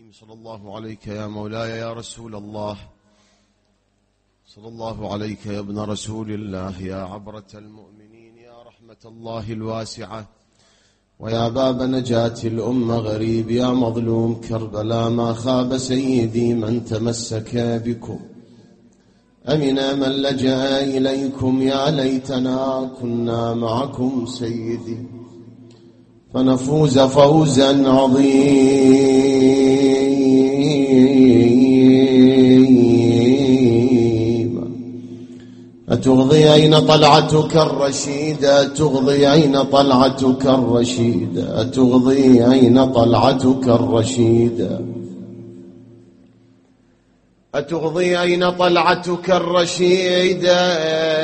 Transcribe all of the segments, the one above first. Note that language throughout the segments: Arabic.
صلى الله عليك يا مولاي يا رسول الله، صلى الله عليك يا ابن رسول الله، يا عبرة المؤمنين، يا رحمة الله الواسعة، ويا باب نجاة الأمة غريب، يا مظلوم كربلاء ما خاب سيدي من تمسك بكم، أمنا من لجأ إليكم، يا ليتنا كنا معكم سيدي فنفوز فوزا عظيما. أتغضي أين طلعتك الرشيدة، أتغضي أين طلعتك الرشيدة، أتغضي أين طلعتك الرشيدة، أتغضي أين طلعتك الرشيدة،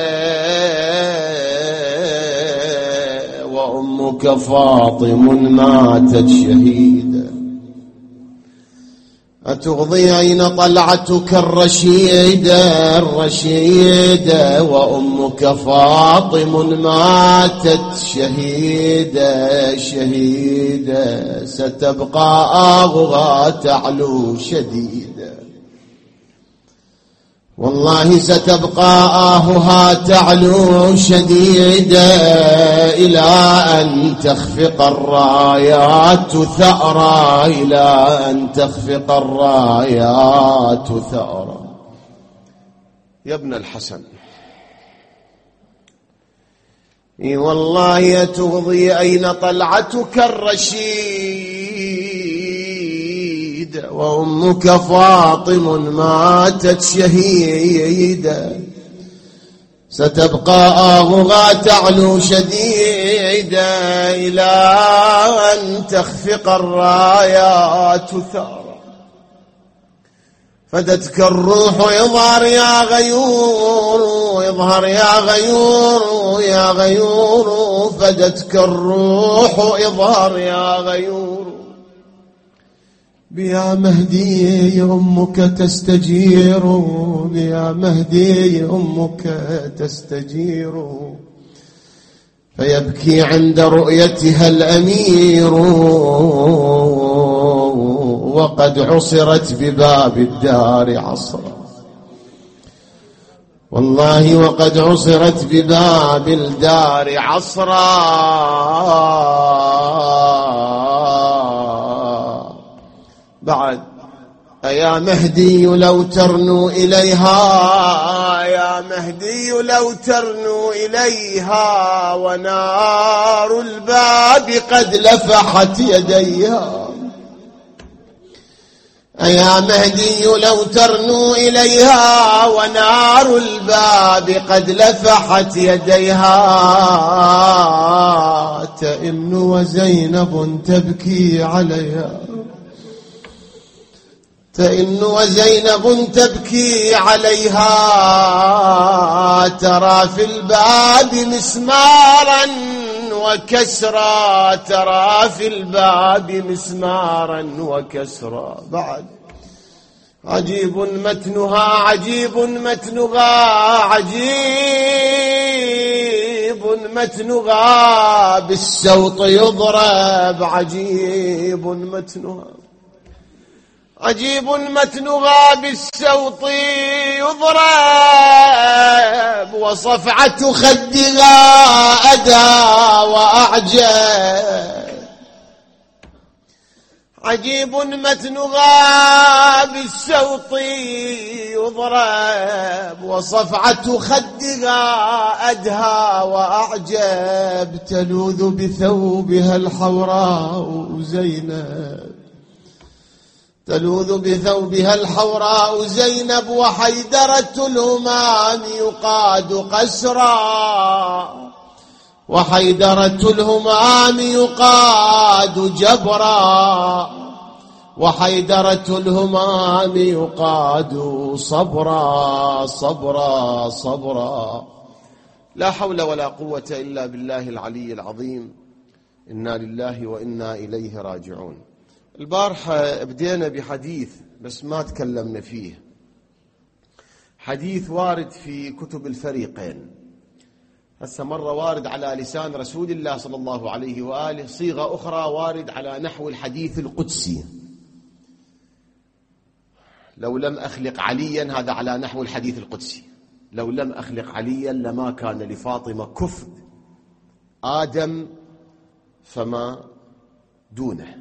وأمك فاطم ماتت شهيدة. أتغضي أين طلعتك الرشيدة الرشيدة، وأمك فاطم ماتت شهيدة شهيدة، ستبقى آغها تعلو شديدة، والله ستبقى آهها تعلو شديدة، إلى أن تخفق الرايات ثأرا، إلى أن تخفق الرايات ثأرا. يا ابن الحسن، إي والله تغضي أين طلعتك الرشيد، وأمك فاطم ماتت شهيدة، ستبقى آغها تعلو شديدة، إلى أن تخفق الرايات ثأرا. فدتك الروح اظهر يا غيور، اظهر يا غيور يا غيور، فدتك الروح اظهر يا غيور، بيا مهدي أمك تستجير، بيا مهدي أمك تستجير، فيبكي عند رؤيتها الأمير، وقد عصرت بباب الدار عصرا، والله وقد عصرت بباب الدار عصرا. بعد يا مهدي لو ترنو إليها، يا مهدي لو ترنو إليها، ونار الباب قد لفحت يديها، يا مهدي لو ترنو إليها، ونار الباب قد لفحت يديها، تئن وزينب تبكي عليها، تئن وزينب تبكي عليها، ترى في الباب مسمارا وكسرا، ترى في الباب مسمارا وكسرا. بعد عجيب متنها عجيب متنها عجيب متنها، بالسوط يضرب عجيب متنها، عجيب متنها بالسوط يضرب، وصفعة خدها أدى وأعجب، عجيب متنها بالسوط يضرب، وصفعة خدها أدهى وأعجب، تلوذ بثوبها الحوراء زينب، تلوذ بثوبها الحوراء زينب، وحيدرة الهمام يقاد قسرا، وحيدرة الهمام يقاد جبرا، وحيدرة الهمام يقاد صبرا صبرا صبرا. لا حول ولا قوة إلا بالله العلي العظيم. إنا لله وإنا إليه راجعون. البارحة بدينا بحديث بس ما تكلمنا فيه، حديث وارد في كتب الفريقين، هسه مرة وارد على لسان رسول الله صلى الله عليه وآله، صيغة أخرى وارد على نحو الحديث القدسي. لو لم أخلق عليا، هذا على نحو الحديث القدسي، لو لم أخلق عليا لما كان لفاطمة كفء آدم فما دونه.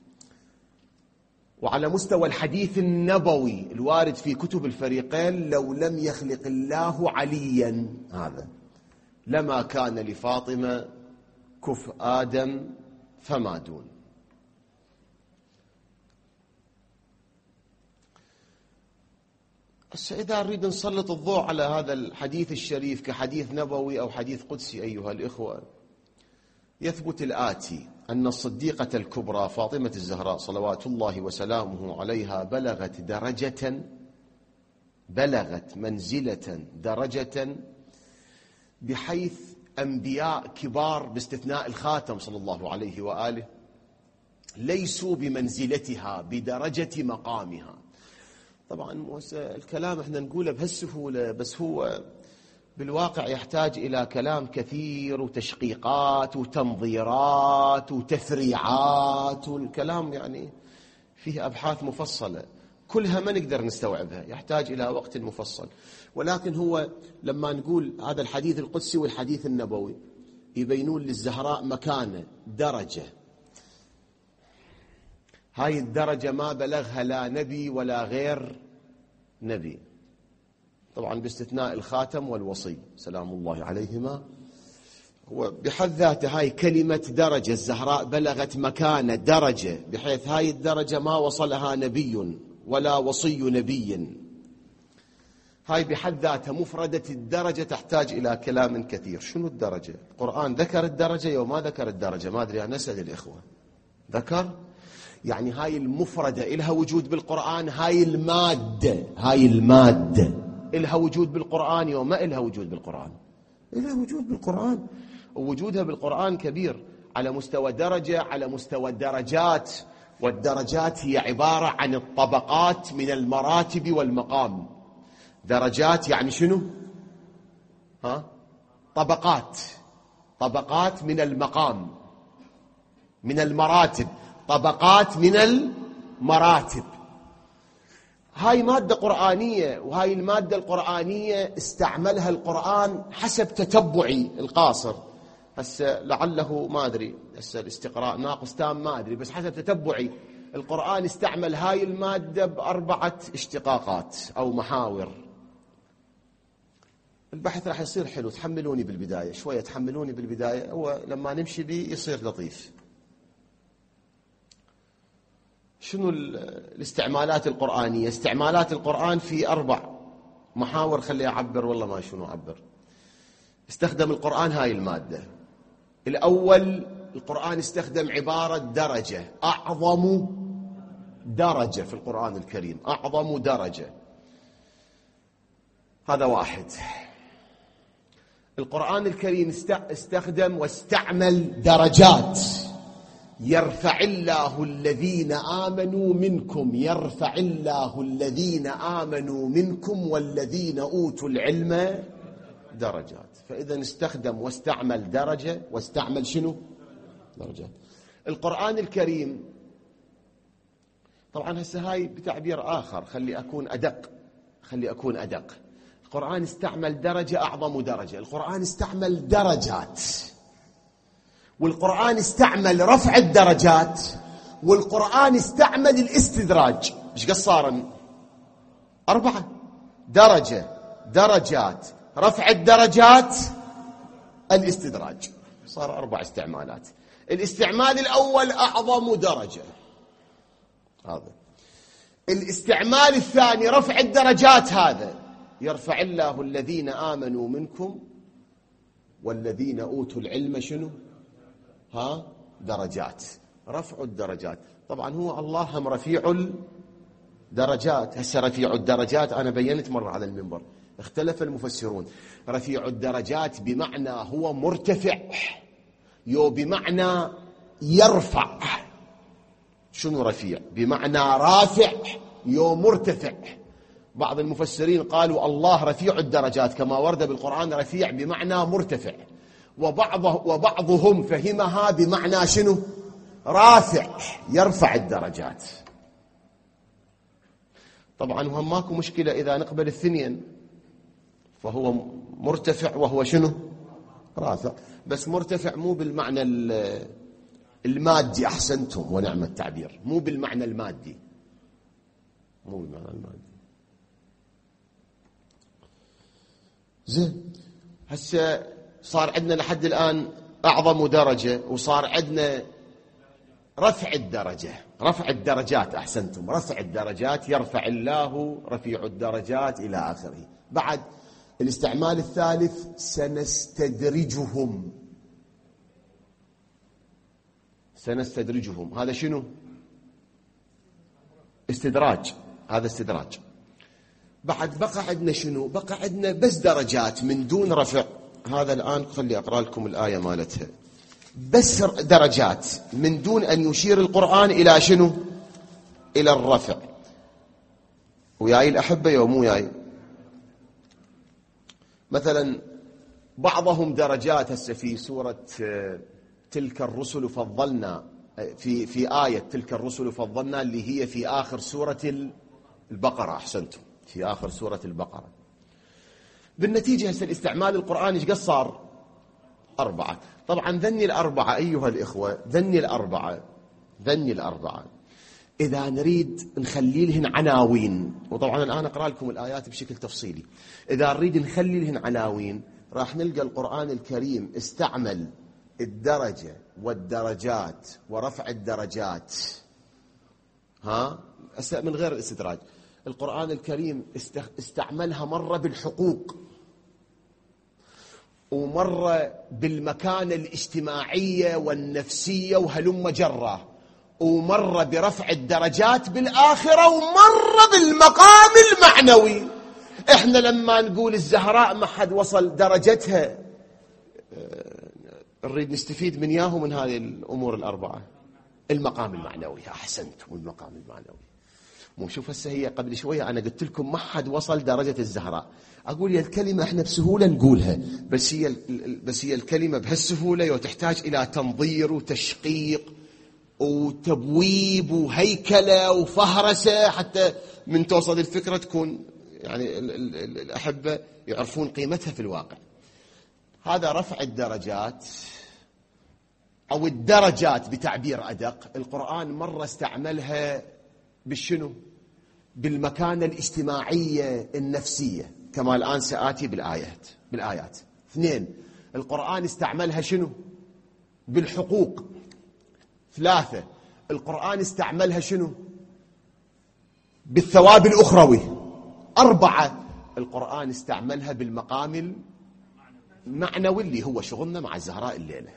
وعلى مستوى الحديث النبوي الوارد في كتب الفريقين، لو لم يخلق الله عليا هذا لما كان لفاطمة كفء آدم فما دون. بس إذا نريد نسلط الضوء على هذا الحديث الشريف كحديث نبوي أو حديث قدسي أيها الإخوة، يثبت الآتي: أن الصديقة الكبرى فاطمة الزهراء صلوات الله وسلامه عليها بلغت منزلة درجة بحيث أنبياء كبار باستثناء الخاتم صلى الله عليه وآله ليسوا بمنزلتها بدرجة مقامها. طبعا الكلام احنا نقوله بهالسهولة، بس هو بالواقع يحتاج إلى كلام كثير وتشقيقات وتنظيرات وتفريعات، والكلام يعني فيه أبحاث مفصلة كلها ما نقدر نستوعبها، يحتاج إلى وقت مفصل. ولكن هو لما نقول هذا الحديث القدسي والحديث النبوي يبينون للزهراء مكانة درجة، هاي الدرجة ما بلغها لا نبي ولا غير نبي، طبعا باستثناء الخاتم والوصي سلام الله عليهما. وبحد ذاته هاي كلمة درجة، الزهراء بلغت مكانة درجة بحيث هاي الدرجة ما وصلها نبي ولا وصي نبي. هاي بحد ذاتها مفردة الدرجة تحتاج إلى كلام كثير. شنو الدرجة؟ القرآن ذكر الدرجة وما ذكر الدرجة؟ ما أدري، أنا أسأل الإخوة. ذكر؟ يعني هاي المفردة إلها وجود بالقرآن، هاي المادة إلها وجود بالقرآن وما إلها وجود بالقرآن؟ إلها وجود بالقرآن، ووجودها بالقرآن كبير على مستوى درجة، على مستوى الدرجات. والدرجات هي عبارة عن الطبقات من المراتب والمقام. درجات يعني شنو؟ طبقات من المقام، من المراتب، طبقات من المراتب. هاي مادة قرآنية، وهاي المادة القرآنية استعملها القرآن حسب تتبعي القاصر. هسه لعله ما أدري، هسه الاستقراء ناقص تام ما أدري، بس حسب تتبعي القرآن استعمل هاي المادة ب4 اشتقاقات أو محاور. البحث راح يصير حلو، تحملوني بالبداية شوية، تحملوني بالبداية، هو لما نمشي بيه يصير لطيف. شنو الاستعمالات القرآنية؟ استعمالات القرآن في 4 محاور. خلي أعبر والله ما شنو أعبر. استخدم القرآن هاي المادة. الأول، القرآن استخدم عبارة درجة، أعظم درجة في القرآن الكريم، أعظم درجة، هذا واحد. القرآن الكريم استخدم واستعمل درجات، يرفع الله الذين آمنوا منكم، يرفع الله الذين آمنوا منكم والذين أوتوا العلم درجات. فإذا استخدم واستعمل درجة واستعمل شنو؟ درجات. القرآن الكريم طبعا هسه هاي بتعبير آخر، خلي أكون أدق. القرآن استعمل درجة، أعظم درجة. القرآن استعمل درجات، والقرآن استعمل رفع الدرجات، والقرآن استعمل الاستدراج. ايش قد صار؟ 4 درجة، درجات، رفع الدرجات، الاستدراج، صار 4 استعمالات. الاستعمال الأول أعظم درجة، هذا. الاستعمال الثاني رفع الدرجات، هذا يرفع الله الذين آمنوا منكم والذين أوتوا العلم شنو؟ درجات، رفع الدرجات. طبعا هو الله هم رفيع الدرجات. هسه رفيع الدرجات أنا بينت مرة على المنبر، اختلف المفسرون. رفيع الدرجات بمعنى هو مرتفع، بمعنى يرفع. شنو رفيع؟ بمعنى رافع مرتفع. بعض المفسرين قالوا الله رفيع الدرجات كما ورد بالقرآن رفيع بمعنى مرتفع، وبعضهم فهمها بمعنى شنو؟ رافع، يرفع الدرجات. طبعا هم ماكو مشكلة إذا نقبل الثنين، فهو مرتفع وهو شنو؟ رافع، بس مرتفع مو بالمعنى المادي. أحسنتم ونعم التعبير، مو بالمعنى المادي، مو بالمعنى المادي. زين، هسه صار عندنا لحد الآن أعظم درجة، وصار عندنا رفع الدرجة، رفع الدرجات. أحسنتم، رفع الدرجات، يرفع الله رفيع الدرجات إلى آخره. بعد الاستعمال الثالث سنستدرجهم. سنستدرجهم هذا شنو؟ استدراج، هذا استدراج. بعد بقى عندنا شنو؟ بقى عندنا بس درجات من دون رفع. هذا الآن خلي أقرأ لكم الآية مالتها. بس درجات من دون أن يشير القرآن إلى شنو؟ إلى الرفع. وياي الأحبة يومو ياي، مثلا بعضهم درجات. هسه في سورة تلك الرسل فضلنا، في آية تلك الرسل فضلنا اللي هي في آخر سورة البقرة. أحسنتم، في آخر سورة البقرة. بالنتيجة هسه الاستعمال القرآني ايش قد صار؟ 4. طبعا ذني الأربعة أيها الإخوة، ذني الأربعة إذا نريد نخلي لهن عناوين، وطبعا الآن أقرأ لكم الآيات بشكل تفصيلي. إذا نريد نخلي لهن عناوين راح نلقى القرآن الكريم استعمل الدرجة والدرجات ورفع الدرجات من غير الاستدراج. القرآن الكريم استعملها مرة بالحقوق، ومرة بالمكانة الاجتماعية والنفسية وهلم جرة، ومرة برفع الدرجات بالآخرة، ومرة بالمقام المعنوي. احنا لما نقول الزهراء ما حد وصل درجتها، نريد نستفيد من ياهو من هذه الأمور الأربعة. المقام المعنوي. أحسنتم، المقام المعنوي. مو شوف هسه هي قبل شوية أنا قلت لكم ما حد وصل درجة الزهراء، أقول يا الكلمة إحنا بسهولة نقولها، بس هي الكلمة بهالسهولة وتحتاج إلى تنظير وتشقيق وتبويب وهيكلة وفهرسة حتى من توصل الفكرة تكون يعني الأحبة يعرفون قيمتها في الواقع. هذا رفع الدرجات أو الدرجات بتعبير أدق. القرآن مرة استعملها بالشنو؟ بالمكانة الاجتماعية النفسية، كما الآن سآتي بالآيات. 2. القرآن استعملها شنو؟ بالحقوق. 3. القرآن استعملها شنو؟ بالثواب الأخروي. 4. القرآن استعملها بالمقام المعنوي اللي هو شغلنا مع الزهراء الليلة.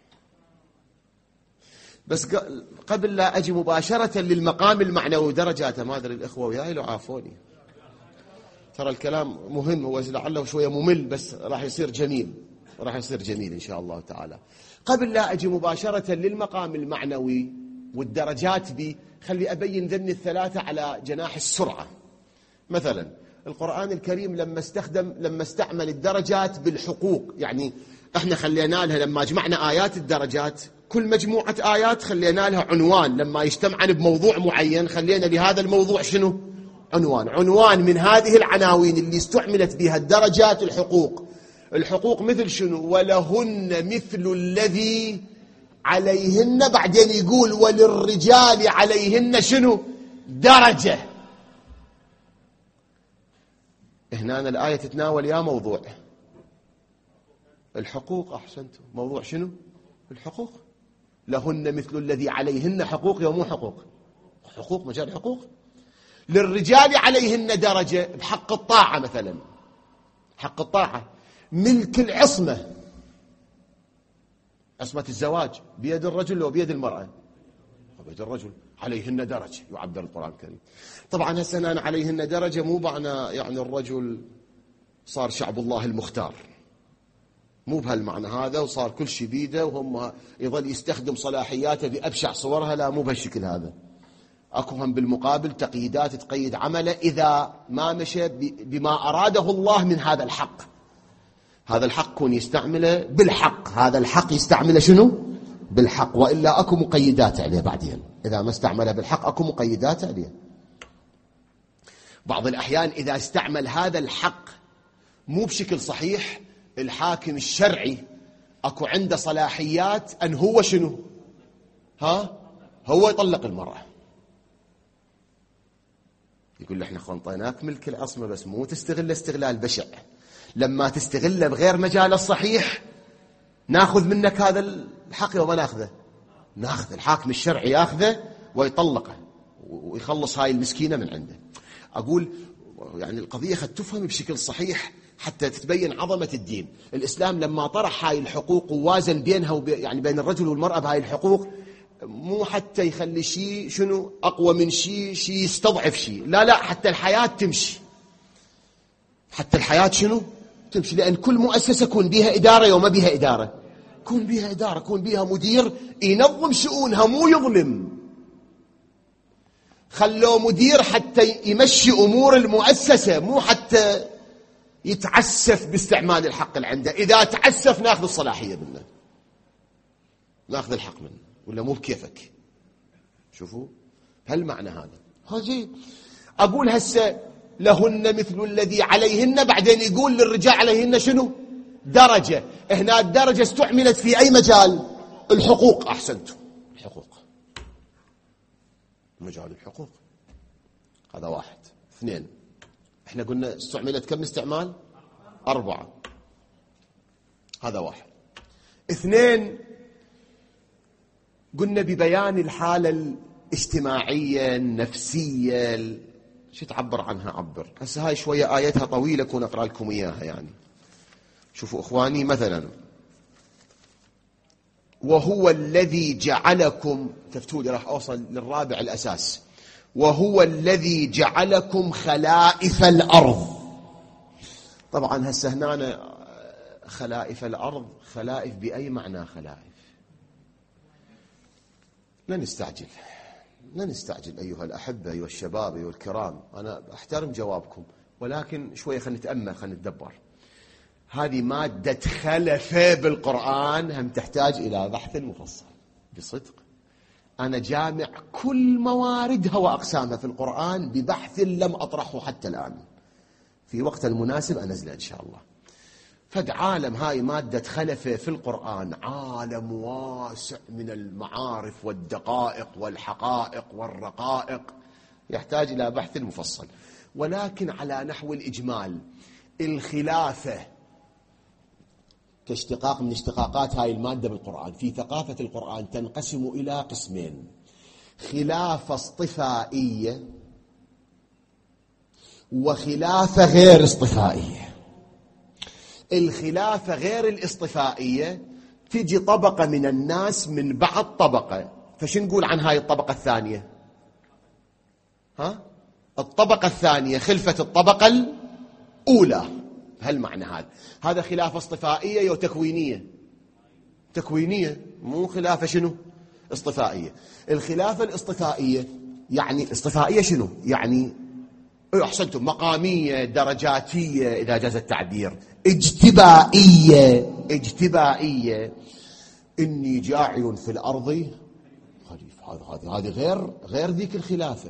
بس قبل لا أجي مباشرة للمقام المعنوي درجاته، ما أدري الإخوة وياي لو عافوني، ترى الكلام مهم، هو لعله شوية ممل بس راح يصير جميل، إن شاء الله تعالى. قبل لا أجي مباشرة للمقام المعنوي والدرجات خلي أبين ذني الثلاثة على جناح السرعة. مثلا القرآن الكريم لما استعمل الدرجات بالحقوق، يعني احنا خلينا لها لما جمعنا آيات الدرجات، كل مجموعة آيات خلينا لها عنوان، لما يجتمعن بموضوع معين خلينا لهذا الموضوع شنو؟ عنوان من هذه العناوين اللي استعملت بها الدرجات. الحقوق مثل شنو؟ ولهن مثل الذي عليهن، بعدين يقول وللرجال عليهن شنو؟ درجة. هنا الآية تتناول يا موضوع الحقوق. أحسنتم، موضوع شنو؟ الحقوق. لهن مثل الذي عليهن حقوق، يوم حقوق، مجال حقوق. للرجال عليهن درجة بحق الطاعة، مثلا حق الطاعة. ملك العصمة، عصمة الزواج بيد الرجل وبيد المرأة، بيد الرجل، عليهن درجة يعبر القرآن الكريم. طبعا هسه أنا عليهن درجة مو معنى يعني الرجل صار شعب الله المختار، مو بهالمعنى هذا وصار كل شيء بيده وهم يظل يستخدم صلاحياته بأبشع صورها، لا مو بهالشكل هذا. أكو هم بالمقابل تقييدات تقيد عمله إذا ما مشى بما أراده الله من هذا الحق. هذا الحق كون يستعمله بالحق، هذا الحق يستعمله شنو؟ بالحق، وإلا أكو مقيدات عليه بعدين. إذا ما استعمله بالحق أكو مقيدات عليه. بعض الأحيان إذا استعمل هذا الحق مو بشكل صحيح، الحاكم الشرعي أكو عنده صلاحيات أن هو شنو؟ هو يطلق المرأة. يقول له احنا خنطيناك ملك العصمة بس مو تستغل استغلال بشع. لما تستغله بغير مجال الصحيح ناخذ منك هذا الحق وما ناخذه. ناخذ الحاكم الشرعي ياخذه ويطلقه ويخلص هاي المسكينة من عنده. أقول يعني القضية خد تفهم بشكل صحيح حتى تتبين عظمة الدين. الإسلام لما طرح هاي الحقوق ووازن بينها يعني بين الرجل والمرأة بهاي الحقوق، مو حتى يخلي شيء شنو أقوى من شيء يستضعف شيء، لا حتى الحياة تمشي، حتى الحياة شنو تمشي. لأن كل مؤسسة يكون بيها إدارة وما بيها إدارة، يكون بيها إدارة، يكون بيها مدير ينظم شؤونها مو يظلم. خلوا مدير حتى يمشي أمور المؤسسة، مو حتى يتعسف باستعمال الحق اللي عنده. إذا تعسف ناخذ الصلاحية منه، ناخذ الحق منه، ولا مو بكيفك. شوفوا هل معنى هذا أقول هسه لهن مثل الذي عليهن، بعدين يقول للرجال عليهن شنو؟ درجة. هنا الدرجة استعملت في أي مجال؟ الحقوق. أحسنتم، الحقوق، مجال الحقوق. هذا واحد. اثنين، احنا قلنا استعملت كم استعمال؟ 4. هذا واحد. اثنين، قلنا ببيان الحالة الاجتماعية النفسية، شو تعبر عنها عبر. هسه هاي شوية آياتها طويلة كون أقرأ لكم إياها. يعني شوفوا إخواني، مثلا وهو الذي جعلكم، تفتولي راح أوصل للرابع الأساس، وهو الذي جعلكم خلائف الأرض. طبعا هسه هنا خلائف الأرض، خلائف بأي معنى خلائف؟ لا نستعجل أيها الأحبة، أيها الشباب، أيها الكرام، أنا أحترم جوابكم، ولكن شوية خلينا نتأمل، خلينا نتدبر. هذه مادة خلف بالقرآن هم تحتاج إلى بحث مفصل بصدق. أنا جامع كل مواردها وأقسامها في القرآن ببحث لم أطرحه حتى الآن، في وقت المناسب أنزله إن شاء الله. فد عالم هاي مادة خلفه في القرآن، عالم واسع من المعارف والدقائق والحقائق والرقائق، يحتاج إلى بحث مفصل. ولكن على نحو الإجمال، الخلافة كاشتقاق من اشتقاقات هاي المادة بالقرآن، في ثقافة القرآن تنقسم إلى قسمين: خلافة اصطفائية وخلافة غير اصطفائية. الخلافة غير الاصطفائية تجي طبقة من الناس من بعض طبقة، فشو نقول عن هاي الطبقة الثانية؟ الطبقة الثانية خلفة الطبقة الأولى. هل معنى هذا خلافة اصطفائية وتكوينية؟ تكوينية، مو خلافة شنو؟ اصطفائية. الخلافة الاصطفائية يعني اصطفائية شنو؟ يعني أحسنتم، مقامية، درجاتية إذا جاز التعبير، اجتبائية. إني جاعل في الأرض خليفة. هذه غير ذيك الخلافة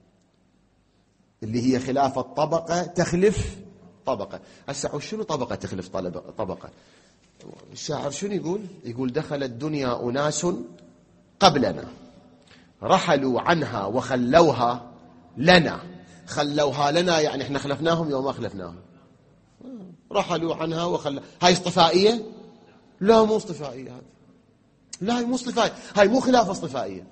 اللي هي خلافة طبقة تخلف طبقة. هسه شنو طبقة تخلف طبقة؟ الشاعر شنو يقول دخل الدنيا أناس قبلنا رحلوا عنها وخلوها لنا. خلوها لنا يعني احنا خلفناهم يوم ما خلفناهم. رحلوا عنها هاي اصطفائية؟ لا مو اصطفائية هذه. لا هاي مو اصطفائية، هاي مو خلافة اصطفائية.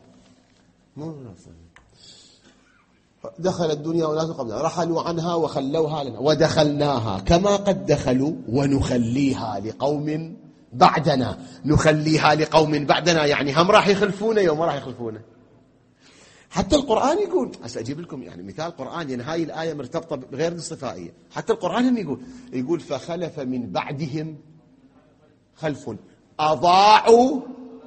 دخل الدنيا وناس قبلها رحلوا عنها وخلوها لنا ودخلناها كما قد دخلوا ونخليها لقوم بعدنا. نخليها لقوم بعدنا يعني هم راح يخلفونا يوم ما راح يخلفونا. حتى القرآن يقول، أجيب لكم يعني مثال قرآن، يعني هاي الآية مرتبطة بغير الاصطفائية. حتى القرآن هم يقول فخلف من بعدهم خلف أضاعوا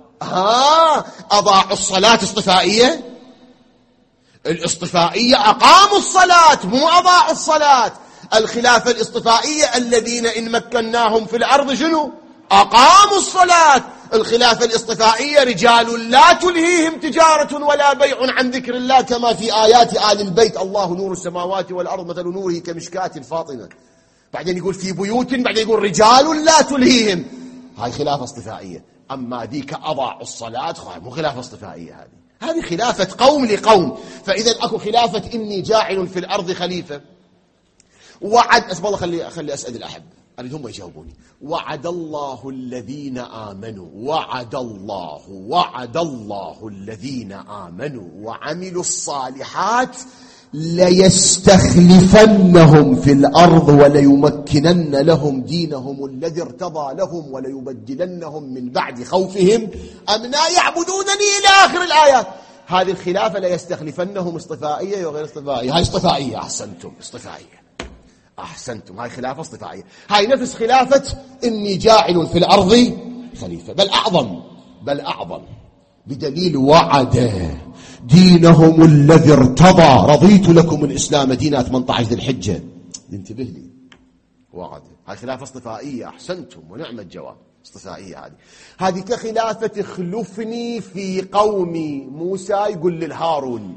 الصلاة. اصطفائية؟ الاصطفائية أقاموا الصلاة مو أضاعوا الصلاة. الخلافة الاصطفائية الذين إن مكناهم في الأرض شنو؟ أقاموا الصلاة. الخلافة الاصطفائية رجال لا تلهيهم تجارة ولا بيع عن ذكر الله، كما في آيات آل البيت: الله نور السماوات والأرض مثل نوره كمشكاة فاطمة. بعدين يقول في بيوت، بعدين يقول رجال لا تلهيهم. هاي خلافة اصطفائية. أما ذيك أضاعوا الصلاة مو خلافة اصطفائية، هذه خلافة قوم لقوم. فإذا أكو خلافة إني جاعل في الأرض خليفة. وعد أسبب الله، خلي أسأل الأحب، أريد هم يجاوبوني. وعد الله الذين آمنوا، وعد الله الذين آمنوا وعملوا الصالحات ليستخلفنهم في الأرض وليمكنن لهم دينهم الذي ارتضى لهم وليبدلنهم من بعد خوفهم أمنا يعبدونني إلى آخر الآيات. هذه الخلافة ليستخلفنهم اصطفائية وغير اصطفائية. هاي اصطفائية، أحسنتم، اصطفائية، أحسنتم، هاي خلافة اصطفائية. هاي نفس خلافة إني جاعل في الأرض خليفة، بل أعظم بدليل وعد دينهم الذي ارتضى، رضيت لكم الإسلام دينا 18 ذي الحجة. انتبه لي، وعد، هاي خلافة اصطفائية، أحسنتم ونعم الجواب، اصطفائية. هذه كخلافة اخلفني في قومي. موسى يقول للهارون،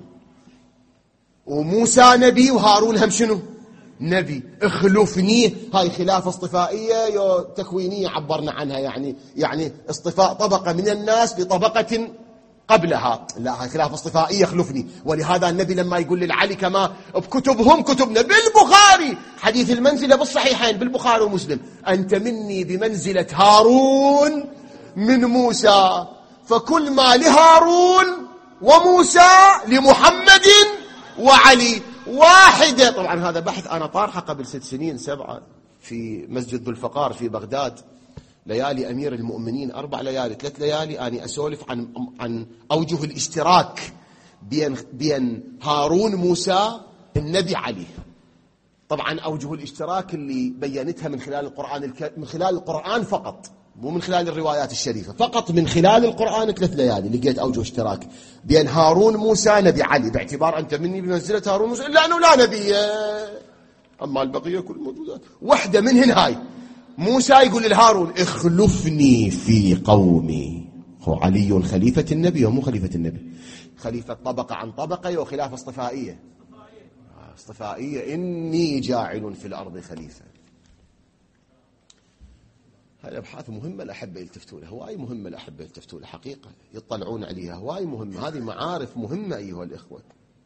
وموسى نبي وهارون هم شنو؟ نبي. اخلفني، هاي خلافة اصطفائية تكوينية عبرنا عنها، يعني اصطفاء طبقة من الناس لطبقة قبلها. لا، هاي خلافة اصطفائية، اخلفني. ولهذا النبي لما يقول للعلي كما بكتبهم كتبنا بالبخاري، حديث المنزلة بالصحيحين بالبخاري ومسلم: أنت مني بمنزلة هارون من موسى، فكل ما لهارون وموسى لمحمد وعلي واحدة. طبعا هذا بحث أنا طارحه قبل 6 سنين 7 في مسجد ذو الفقار في بغداد، ليالي أمير المؤمنين، 4 ليالي 3 ليالي أني أسولف عن أوجه الاشتراك بين هارون موسى النبي علي. طبعا أوجه الاشتراك اللي بينتها من خلال القرآن فقط، مو من خلال الروايات الشريفة، فقط من خلال القرآن 3 ليالي لقيت أوجه اشتراك بين هارون موسى نبي علي، باعتبار أنت مني بمنزلة هارون موسى، إلا أنه لا نبي، أما البقية كل موجودات. واحدة منهن هاي موسى يقول للهارون: اخلفني في قومي. هو علي خليفة النبي ومو خليفة النبي؟ خليفة طبقة عن طبقة، وخلافة اصطفائية. اصطفائية، إني جاعل في الأرض خليفة. هذه أبحاث مهمة الأحبة يلتفتوا لها، هواي مهمة الأحبة يلتفتوا لها، حقيقة يطلعون عليها، هواي مهمة. هذه معارف مهمة أيها الإخوة.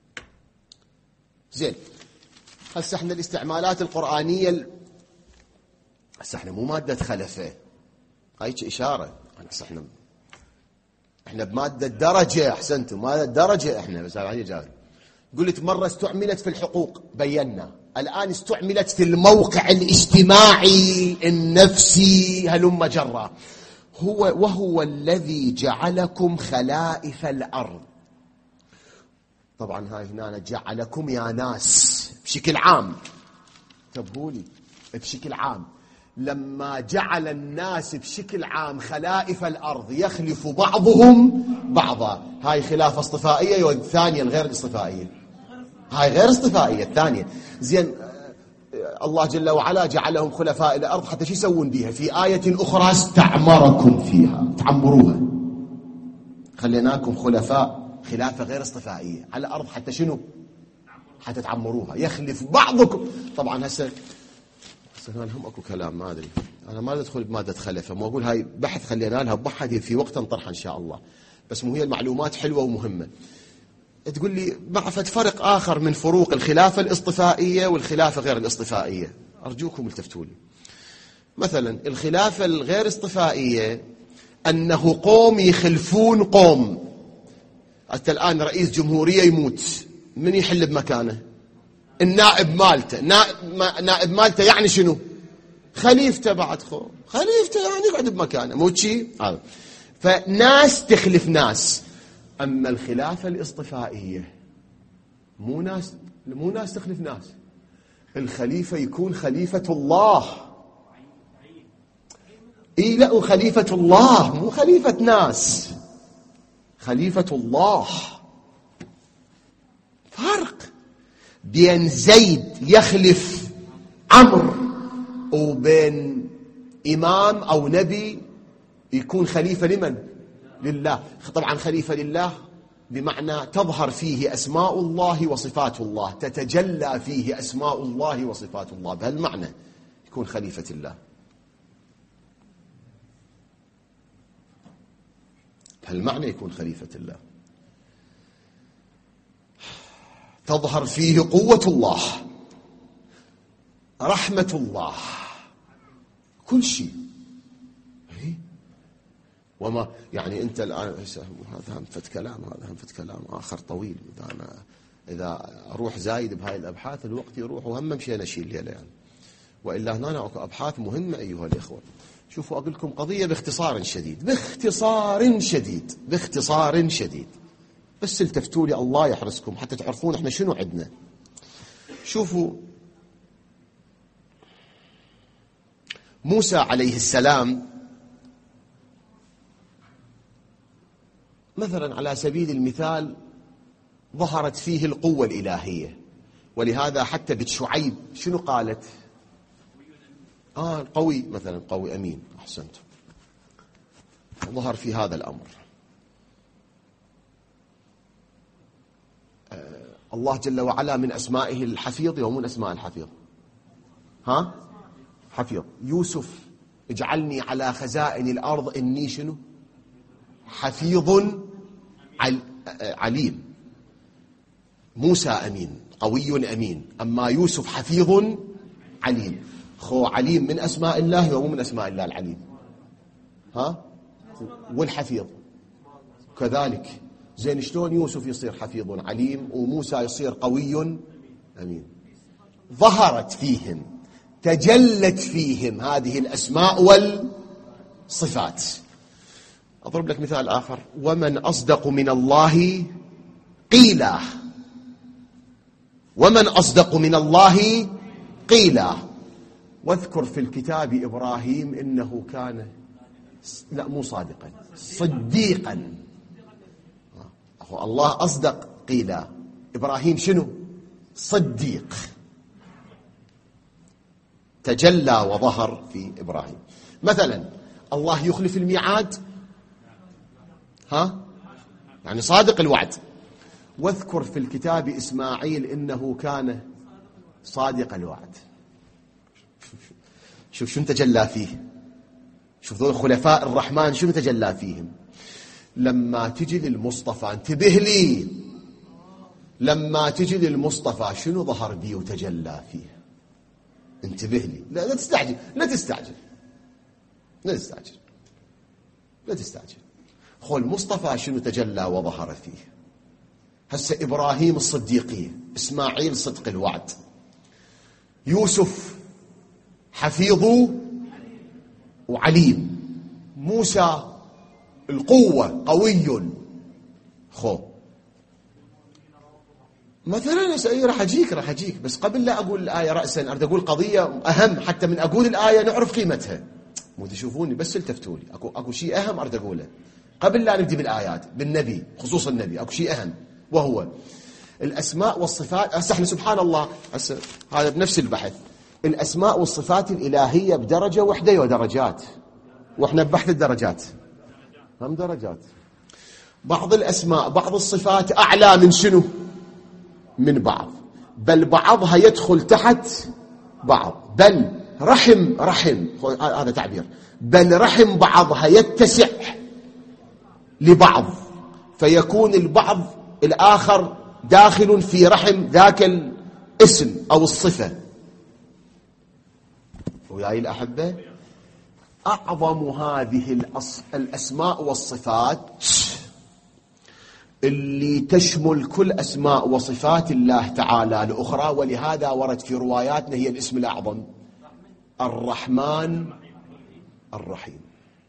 زين، هسه احنا الاستعمالات القرآنية، هسه احنا مو مادة خلفة، هاي إشارة. هسه احنا بمادة درجة. أحسنتم، مادة درجة احنا. بس هاي جاي قلت مرة استعملت في الحقوق، بينا. الآن استعملت في الموقع الاجتماعي النفسي، هلم جرة. وهو الذي جعلكم خلائف الأرض. طبعا هاي هنا جعلكم يا ناس بشكل عام، انتبهوا بشكل عام. لما جعل الناس بشكل عام خلائف الأرض يخلف بعضهم بعضا، هاي خلافة اصطفائية. والثانية الغير الاصطفائية، هاي غير اصطفائية الثانية. زين، الله جل وعلا جعلهم خلفاء الأرض حتى شو يسوون بيها؟ في آية أخرى: استعمركم فيها، تعمروها. خليناكم خلفاء، خلافة غير اصطفائية على الأرض، حتى شنو؟ حتى تعمروها، يخلف بعضكم. طبعا هسه لهم اكو كلام، ما ادري، انا ما ادخل بماده خلفه، مو اقول هاي بحث خلينا لها بحث في وقت نطرحها ان شاء الله، بس مو هي المعلومات حلوه ومهمه. تقول لي بعرفت فرق اخر من فروق الخلافه الاصطفائيه والخلافه غير الاصطفائيه، ارجوكم التفتوا لي. مثلا الخلافه الغير اصطفائيه انه قوم يخلفون قوم. حتى الان رئيس جمهوريه يموت، من يحل بمكانه؟ النائب مالته. نائب مالته يعني شنو؟ خليفته. بعد خليفته يعني يقعد بمكانه، مو شيء هذا. فناس تخلف ناس. اما الخلافه الاصطفائيه مو ناس تخلف ناس، الخليفه يكون خليفه الله. لا، خليفه الله مو خليفه ناس، خليفه الله. فرق بين زيد يخلف عمرو وبين إمام أو نبي يكون خليفة لمن؟ لله. طبعا خليفة لله بمعنى تظهر فيه أسماء الله وصفات الله، تتجلى فيه أسماء الله وصفات الله، بهالمعنى يكون خليفة الله، بهالمعنى يكون خليفة الله. تظهر فيه قوة الله، رحمة الله، كل شيء. وما يعني أنت الآن هذا هم فت كلام، هذا هم فت كلام آخر طويل. إذا أروح زايد بهاي الأبحاث الوقت يروح، وهم مشينا شيء الليلة يعني. وإلا هنا أكو أبحاث مهمة أيها الإخوة. شوفوا أقول لكم قضية باختصار شديد، باختصار شديد، بس التفتوا لي الله يحرسكم حتى تعرفون احنا شنو عندنا. شوفوا موسى عليه السلام مثلا على سبيل المثال ظهرت فيه القوة الإلهية، ولهذا حتى بنت شعيب شنو قالت؟ قوي مثلا، قوي أمين، أحسنتم. ظهر في هذا الأمر. الله جل وعلا من أسمائه الحفيظ، ومن أسماء الحفيظ حفيظ. يوسف اجعلني على خزائن الأرض إني شنو؟ حفيظ عليم. موسى أمين، قوي أمين، أما يوسف حفيظ عليم. عليم من أسماء الله ومو من أسماء الله العليم؟ والحفيظ كذلك. زين شلون يوسف يصير حفيظ عليم وموسى يصير قوي أمين؟ ظهرت فيهم، تجلت فيهم هذه الأسماء والصفات. أضرب لك مثال آخر: ومن أصدق من الله قيلا، ومن أصدق من الله قيلا. واذكر في الكتاب إبراهيم إنه كان مو صادقا، صديقا. الله أصدق قيلا، إبراهيم شنو؟ صديق. تجلى وظهر في إبراهيم. مثلا الله يخلف الميعاد، يعني صادق الوعد. واذكر في الكتاب إسماعيل إنه كان صادق الوعد. شوف شنو تجلى فيه، شوف ذول خلفاء الرحمن شنو تجلى فيهم. لما تجي للمصطفى، انتبه لي، لما تجي للمصطفى شنو ظهر بيه وتجلى فيه؟ انتبه لي، لا تستعجل، لا تستعجل، لا تستعجل، لا تستعجل. المصطفى شنو تجلى وظهر فيه؟ هسه إبراهيم الصديقية، إسماعيل صدق الوعد، يوسف حفيظ وعليم، موسى القوة قوي. مثلا راح أجيك بس قبل لا أقول الآية رأسا أريد أقول قضية أهم حتى من أقول الآية نعرف قيمتها. مو تشوفوني بس التفتوا لي، أكو شيء أهم أريد أقوله قبل لا نبدي بالآيات، بالنبي خصوص النبي أكو شيء أهم، وهو الأسماء والصفات. هسه احنا سبحان الله هذا بنفس البحث، الأسماء والصفات الإلهية بدرجة وحدة ودرجات، وإحنا ببحث الدرجات، هم درجات. بعض الأسماء بعض الصفات أعلى من شنو؟ من بعض، بل بعضها يدخل تحت بعض، بل رحم هذا تعبير، بل رحم بعضها يتسع لبعض، فيكون البعض الآخر داخل في رحم ذاك الاسم أو الصفة. وياي الأحبة، أعظم هذه الأسماء والصفات اللي تشمل كل أسماء وصفات الله تعالى الأخرى، ولهذا ورد في رواياتنا هي الاسم الأعظم، الرحمن الرحيم،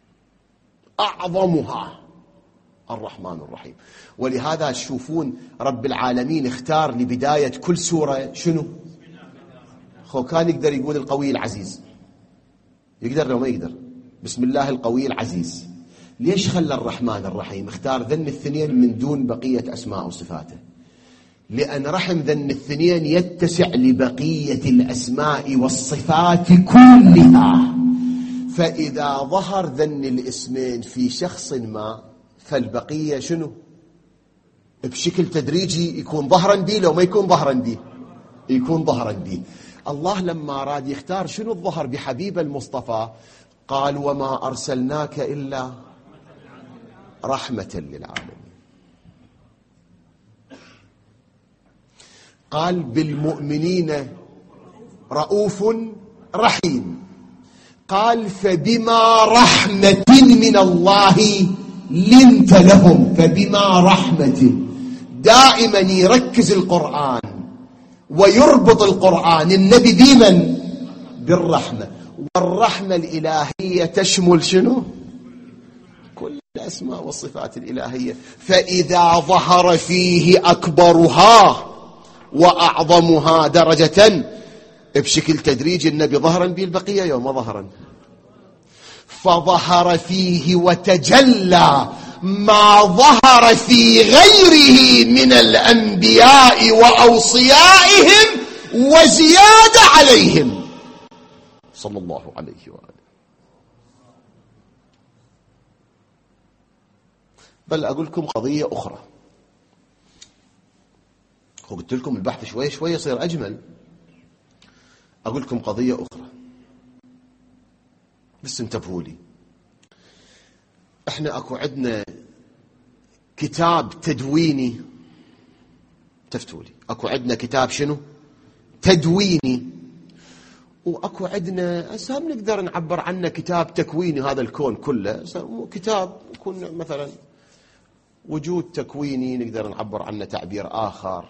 أعظمها الرحمن الرحيم. ولهذا تشوفون رب العالمين اختار لبداية كل سورة شنو؟ كان يقدر يقول القوي العزيز، يقدر لو ما يقدر؟ بسم الله القوي العزيز. ليش خلى الرحمن الرحيم اختار ذن الاثنين من دون بقية أسماء وصفاته؟ لأن رحم ذن الاثنين يتسع لبقية الأسماء والصفات كلها، فإذا ظهر ذن الاسمين في شخص ما فالبقية شنو؟ بشكل تدريجي يكون ظهرا به. لو ما يكون ظهرا به يكون ظهرا به. الله لما أراد يختار شنو الظهر بحبيب المصطفى قال وما أرسلناك إلا رحمة للعالمين. قال بالمؤمنين رؤوف رحيم. قال فبما رحمة من الله لنت لهم. فبما رحمة. دائما يركز القرآن ويربط القرآن النبي بمن؟ بالرحمة. والرحمة الإلهية تشمل شنو؟ كل الأسماء والصفات الإلهية. فإذا ظهر فيه أكبرها وأعظمها درجة بشكل تدريجي النبي ظهرا به البقية يوم ظهرا. فظهر فيه وتجلى ما ظهر في غيره من الأنبياء وأوصيائهم وزيادة عليهم صلى الله عليه وآله. بل أقول لكم قضية أخرى. قلت لكم البحث شوية شوية يصير أجمل. أقول لكم قضية أخرى بس انتبهوا لي. احنا اكو عندنا كتاب تدويني. تفتوا لي. اكو عندنا كتاب شنو؟ تدويني. واكو عندنا هسه نقدر نعبر عنه كتاب تكويني. هذا الكون كله كتاب يكون مثلا وجود تكويني نقدر نعبر عنه تعبير آخر.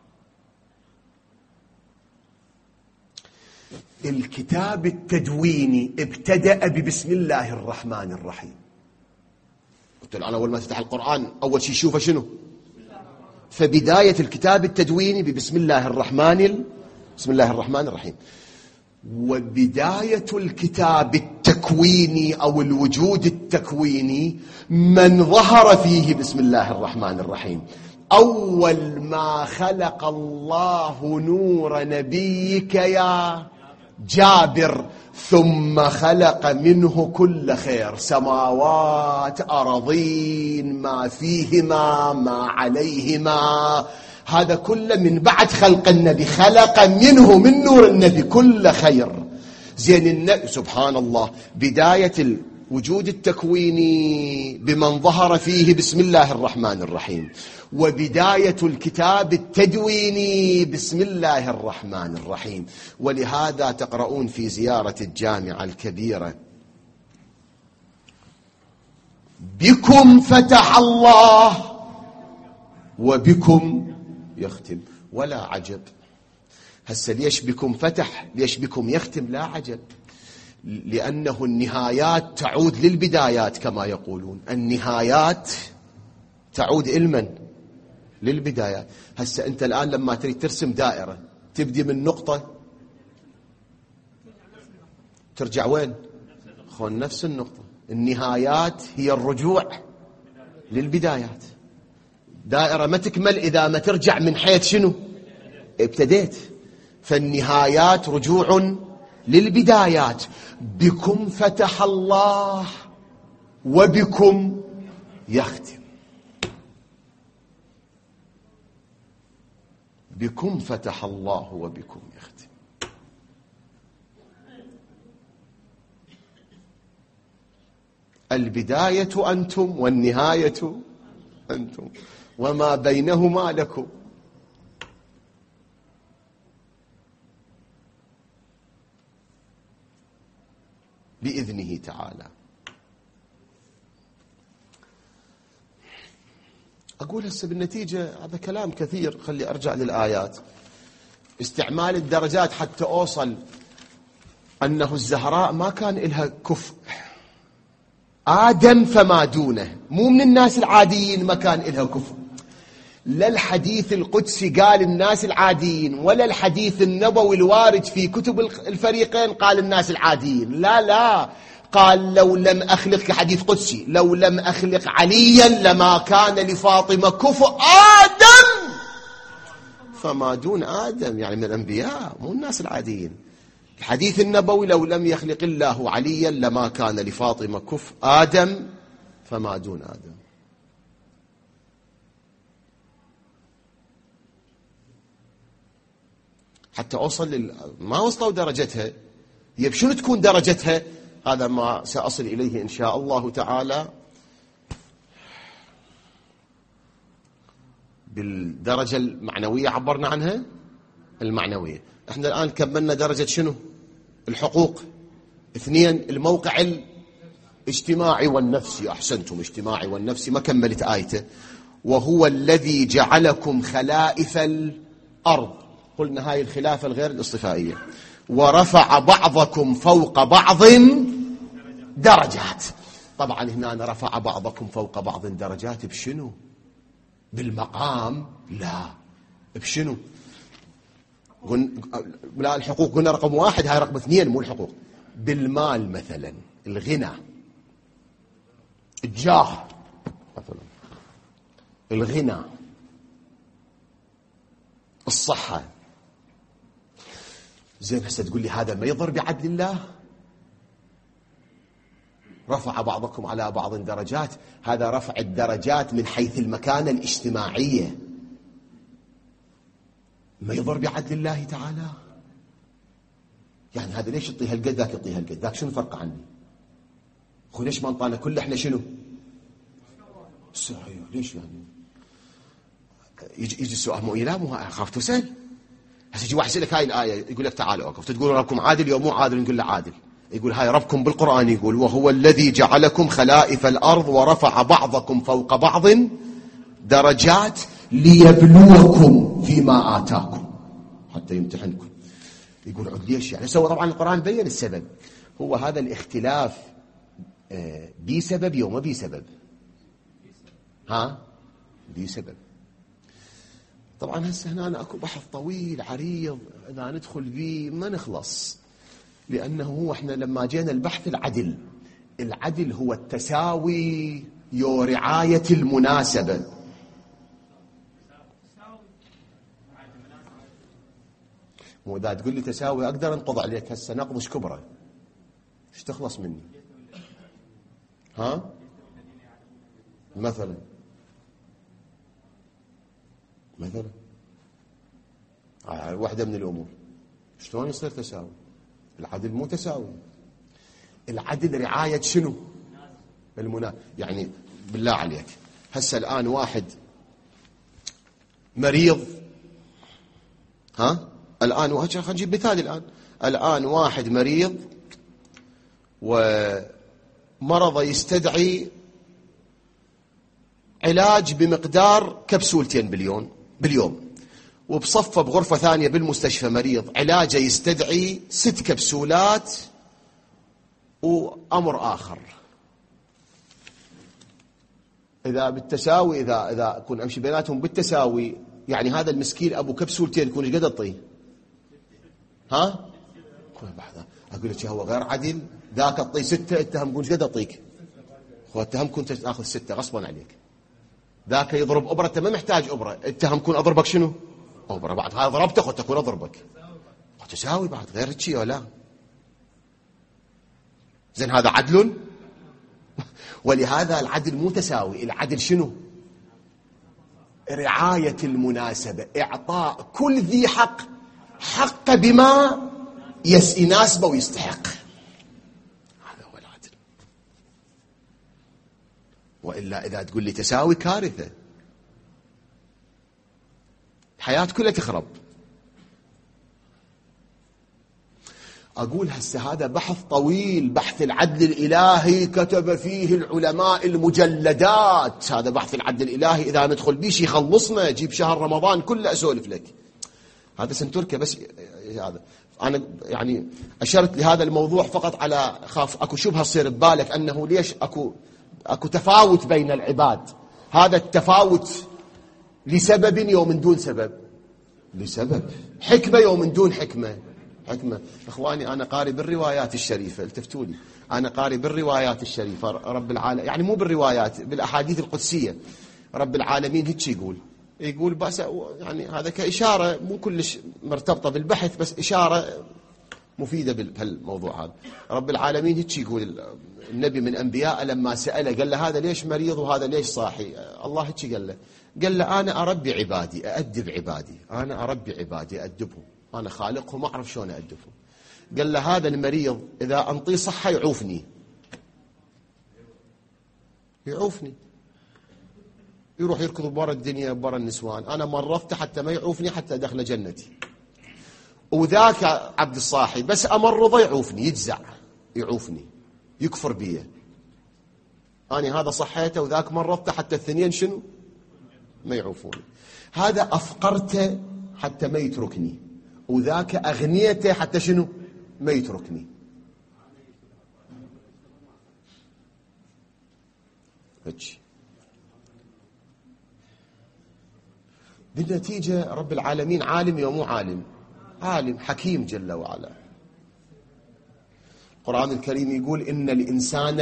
الكتاب التدويني ابتدأ ببسم الله الرحمن الرحيم. قلت له أنا أول ما تفتح القرآن أول شيء شوفه شنو؟ فبداية الكتاب التدويني ببسم الله الرحمن الرحيم. وبداية الكتاب التكويني أو الوجود التكويني من ظهر فيه بسم الله الرحمن الرحيم. أول ما خلق الله نور نبيك يا جابر ثم خلق منه كل خير سماوات أراضين ما فيهما ما عليهما. هذا كله من بعد خلق النبي. خلق منه من نور النبي كل خير. زين النبي سبحان الله بداية الوجود التكويني بمن ظهر فيه بسم الله الرحمن الرحيم. وبداية الكتاب التدويني بسم الله الرحمن الرحيم. ولهذا تقرؤون في زيارة الجامعة الكبيرة بكم فتح الله وبكم يختم. ولا عجب. هسه ليش بكم فتح ليش بكم يختم؟ لا عجب. لأنه النهايات تعود للبدايات كما يقولون. النهايات تعود إلمن؟ للبدايات. هسه أنت الآن لما تريد ترسم دائرة تبدي من نقطة ترجع وين؟ خون نفس النقطة. النهايات هي الرجوع للبدايات. دائرة ما تكمل إذا ما ترجع من حيث شنو ابتديت. فالنهايات رجوع للبدايات. بكم فتح الله وبكم يختم. بكم فتح الله وبكم يختم. البداية أنتم والنهاية أنتم وما بينهما لكم. بإذنه تعالى. أقول هسه بالنتيجة هذا كلام كثير. خلي أرجع للآيات. استعمال الدرجات حتى أوصل أنه الزهراء ما كان إلها كفء. آدم فما دونه مو من الناس العاديين ما كان إلها كفء. لا الحديث القدسي قال الناس العاديين ولا الحديث النبوي الوارد في كتب الفريقين قال الناس العاديين. لا قال لو لم أخلق كحديث قدسي لو لم أخلق عليا لما كان لفاطمة كفء آدم فما دون آدم. يعني من الأنبياء مو الناس العاديين. الحديث النبوي: لو لم يخلق الله عليا لما كان لفاطمة كف آدم فما دون آدم. حتى أوصل ما وصلوا درجتها، هي بشنو تكون درجتها؟ هذا ما سأصل إليه إن شاء الله تعالى بالدرجة المعنوية. عبرنا عنها المعنوية. احنا الآن كملنا درجة شنو؟ الحقوق. 2 الموقع الاجتماعي والنفسي. أحسنتم، اجتماعي والنفسي، ما كملت آيته. وهو الذي جعلكم خلائف الأرض. قلنا هاي الخلافة الغير الاصطفائية. ورفع بعضكم فوق بعض درجات. طبعا هنا أنا رفع بعضكم فوق بعض درجات بشنو؟ بالمقام؟ لا. بشنو؟ لا، الحقوق قلنا رقم 1، هاي رقم 2 مو الحقوق. بالمال مثلا، الغنى، الجاه مثلا، الغنى، الصحة. زين هسه تقول لي هذا ما يضر بعدل الله؟ رفع بعضكم على بعض درجات، هذا رفع الدرجات من حيث المكانة الاجتماعية، ما يضر بعدل الله تعالى؟ يعني هذا ليش يعطيها القد ذاك يعطيها القد ذاك؟ شنو الفرق عني؟ أخو ليش ما انطانا كل احنا شنو؟ صحيح. ليش يعني؟ يجي السؤال: مو لا، مو اخاف تسأل. هسه يجي واحد يسألك هاي الآية، يقول لك تعالوا اوقف، تقول ربكم عادل يوم مو عادل؟ نقول له عادل. يقول هاي ربكم بالقرآن يقول: وهو الذي جعلكم خلائف الأرض ورفع بعضكم فوق بعض درجات ليبلوكم فيما آتاكم، حتى يمتحنكم. يقول عد ليش يعني؟ سوى طبعا القرآن بين السبب. هو هذا الاختلاف بسبب يوم بسبب؟ ها؟ بسبب. طبعا هسه هنا اكو بحث طويل عريض اذا ندخل به ما نخلص، لانه هو احنا لما جينا البحث العدل، العدل هو التساوي ورعاية المناسبة. مو اذا تقول لي تساوي اقدر انقض عليك هسه نقضش كبرى، ايش تخلص مني؟ ها؟ مثلا واحدة من الأمور. شلون يصير تساوي؟ العدل مو تساوي. العدل رعاية شنو؟ يعني بالله عليك هسه الآن واحد مريض، ها؟ الآن خلينا نجيب مثال. الآن واحد مريض ومرضه يستدعي علاج بمقدار كبسولتين باليوم، وبصفه بغرفة ثانية بالمستشفى مريض علاجه يستدعي 6 كبسولات وأمر آخر. إذا بالتساوي، إذا أكون أمشي بيناتهم بالتساوي، يعني هذا المسكين أبو كبسولتين يكون ايش قد أعطيه؟ ها؟ أقول لك هو غير عدل، ذاك أعطيه 6 أنت هم ايش قد أعطيك؟ أنت هم كنت تأخذ 6 غصبا عليك. ذاك يضرب أبرة، أنت ما محتاج أبرة، أنت هم كون أضربك شنو؟ أبرة. بعد هذا ضربته خد تكون أضربك تساوي بعد غير شيء ولا؟ زين هذا عدل؟ ولهذا العدل مو تساوي، العدل شنو؟ رعاية المناسبة، إعطاء كل ذي حق بما يناسبه ويستحق. هذا هو العدل. وإلا إذا تقول لي تساوي كارثة، الحياة كلها تخرب. أقول هسه هذا بحث طويل، بحث العدل الإلهي كتب فيه العلماء المجلدات. هذا بحث العدل الإلهي إذا ندخل بيش يخلصنا، جيب شهر رمضان كله أسولف لك. هذا سنتركه بس. هذا أنا يعني أشرت لهذا الموضوع فقط على خاف أكو شبهة تصير ببالك أنه ليش أكو تفاوت بين العباد. هذا التفاوت لسبب يوم من دون سبب، لسبب حكمة يوم من دون حكمة. إخواني أنا قاري بالروايات الشريفة، التفتوا لي، أنا قاري بالروايات الشريفة. رب العالمين يعني مو بالروايات، بالأحاديث القدسية. رب العالمين هيك يقول بس يعني هذا كإشارة مو كلش مرتبطة بالبحث، بس إشارة مفيدة بهالموضوع هذا. رب العالمين هيك يقول النبي من أنبياء لما سأله قال له هذا ليش مريض وهذا ليش صاحي، الله هيك قال له أنا أربي عبادي أأدب عبادي، أنا أربي عبادي أأدبهم، أنا خالقهم ما أعرف شلون أأدبهم. قال له هذا المريض إذا أنطيه صحة يعوفني يروح يركض برا الدنيا برا النسوان، أنا مرضته حتى ما يعوفني حتى أدخل جنتي. وذاك عبد الصاحي بس أمرضه يعوفني، يجزع يعوفني، يكفر بي. أنا هذا صحيته وذاك مرضته حتى الثنين شنو ما يعوفوني. هذا أفقرته حتى ما يتركني، وذاك أغنيته حتى شنو ما يتركني. بالنتيجة رب العالمين عالم ومو عالم، عالم حكيم جل وعلا. القرآن الكريم يقول إن الإنسان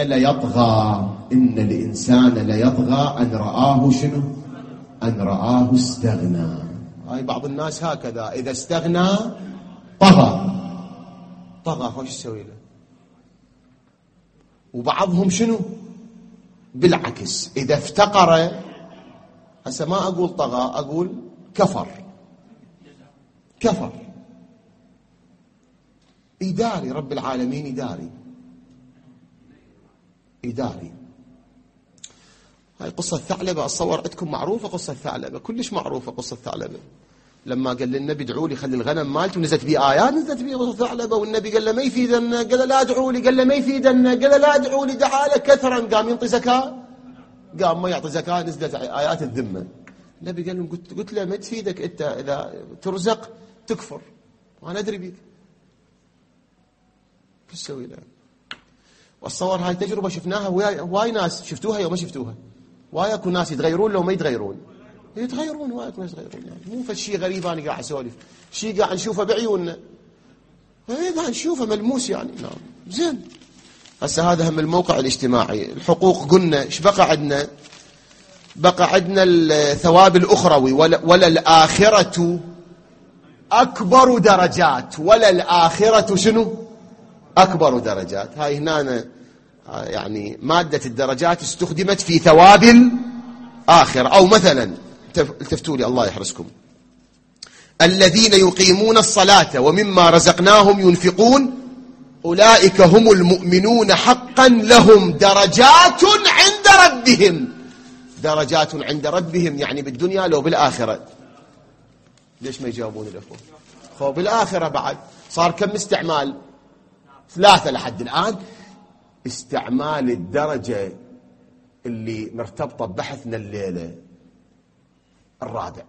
ليطغى أن رآه شنو أن رآه استغنى. هاي بعض الناس هكذا إذا استغنى طغى وش يسوي له. وبعضهم شنو بالعكس إذا افتقر، هسه ما أقول طغى أقول كفر. إداري رب العالمين إداري. هاي قصة ثعلبة أتصور عندكم معروفة، قصة ثعلبة كلش معروفة. قصة ثعلبة لما قال للنبي ادعوا لي خلي الغنم مالتي، ونزلت بي آيات نزلت بي قصة ثعلبة، والنبي قال له ما يفيدنا، قال له لا ادعوا لي، قال له ما يفيدنا، قال له لا ادعوا لي، دعا له كثرا، قام ينطي زكاة، قام ما يعطي زكاة، نزلت آيات الذمة. النبي قال لهم قلت له ما تفيدك أنت، إذا ترزق تكفر وأنا أدري بيك، شو تسوي له؟ واتصور هاي تجربة شفناها واي ناس، شفتوها يوم ما شفتوها؟ واي اكو ناس يتغيرون لو ما يتغيرون، واي اكو ناس يتغيرون، يعني مو فشي غريب انا قاعد اسولف، شيء قاعد نشوفه بعيوننا، قاعد نشوفه ملموس يعني. نعم زين. هسه هذا هم الموقع الاجتماعي. الحقوق قلنا ايش بقى عندنا؟ بقى عندنا الثواب الاخروي، ولا الاخرة اكبر درجات، ولا الاخرة شنو أكبر درجات. هاي هنا يعني مادة الدرجات استخدمت في ثواب الآخرة. أو مثلا التفتوا لي الله يحرسكم، الذين يقيمون الصلاة ومما رزقناهم ينفقون أولئك هم المؤمنون حقا لهم درجات عند ربهم، يعني بالدنيا لو بالآخرة. ليش ما يجاوبون الأخوة؟ خو بالآخرة بعد صار كم استعمال؟ 3 لحد الآن. استعمال الدرجة اللي مرتبطة ببحثنا الليلة الرابع،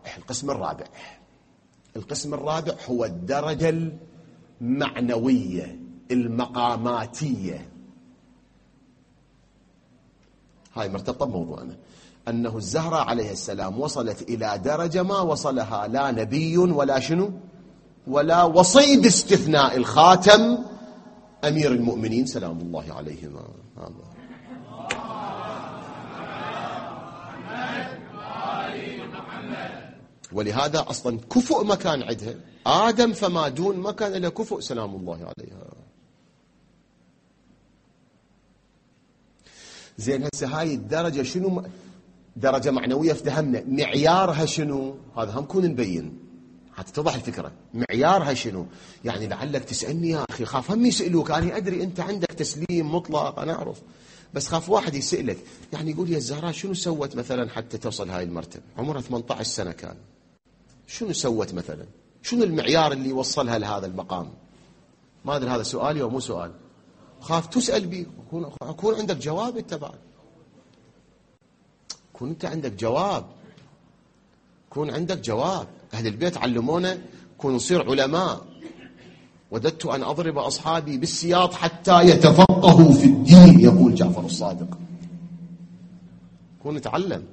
القسم الرابع هو الدرجة المعنوية المقاماتية. هاي مرتبطة بموضوعنا، أنه الزهراء عليه السلام وصلت إلى درجة ما وصلها لا نبي ولا شنو ولا وصي، باستثناء الخاتم أمير المؤمنين سلام الله عليهما. ولهذا أصلا كفؤ ما كان عندها، آدم فما دون ما كان له كفؤ سلام الله عليها. زين هسه هاي الدرجة شنو؟ درجة معنوية افتهمنا، معيارها شنو؟ هذا هم كون نبين حتى توضح الفكرة. معيارها شنو؟ يعني لعلك تسألني يا أخي، خاف هم يسألوك، أنا أدري أنت عندك تسليم مطلق أنا أعرف، بس خاف واحد يسألك يعني يقول يا الزهراء شنو سوت مثلا حتى توصل هاي المرتبة؟ عمرها 18 سنة كان، شنو سوت مثلا؟ شنو المعيار اللي وصلها لهذا المقام؟ ما أدري هذا سؤالي ومو سؤال، خاف تسأل بي أكون عندك جواب. أنت بعد كون أنت عندك جواب، كون عندك جواب. أهل البيت علمونا كون نصير علماء. وددت أن أضرب أصحابي بالسياط حتى يتفقهوا في الدين، يقول جعفر الصادق. كون نتعلم.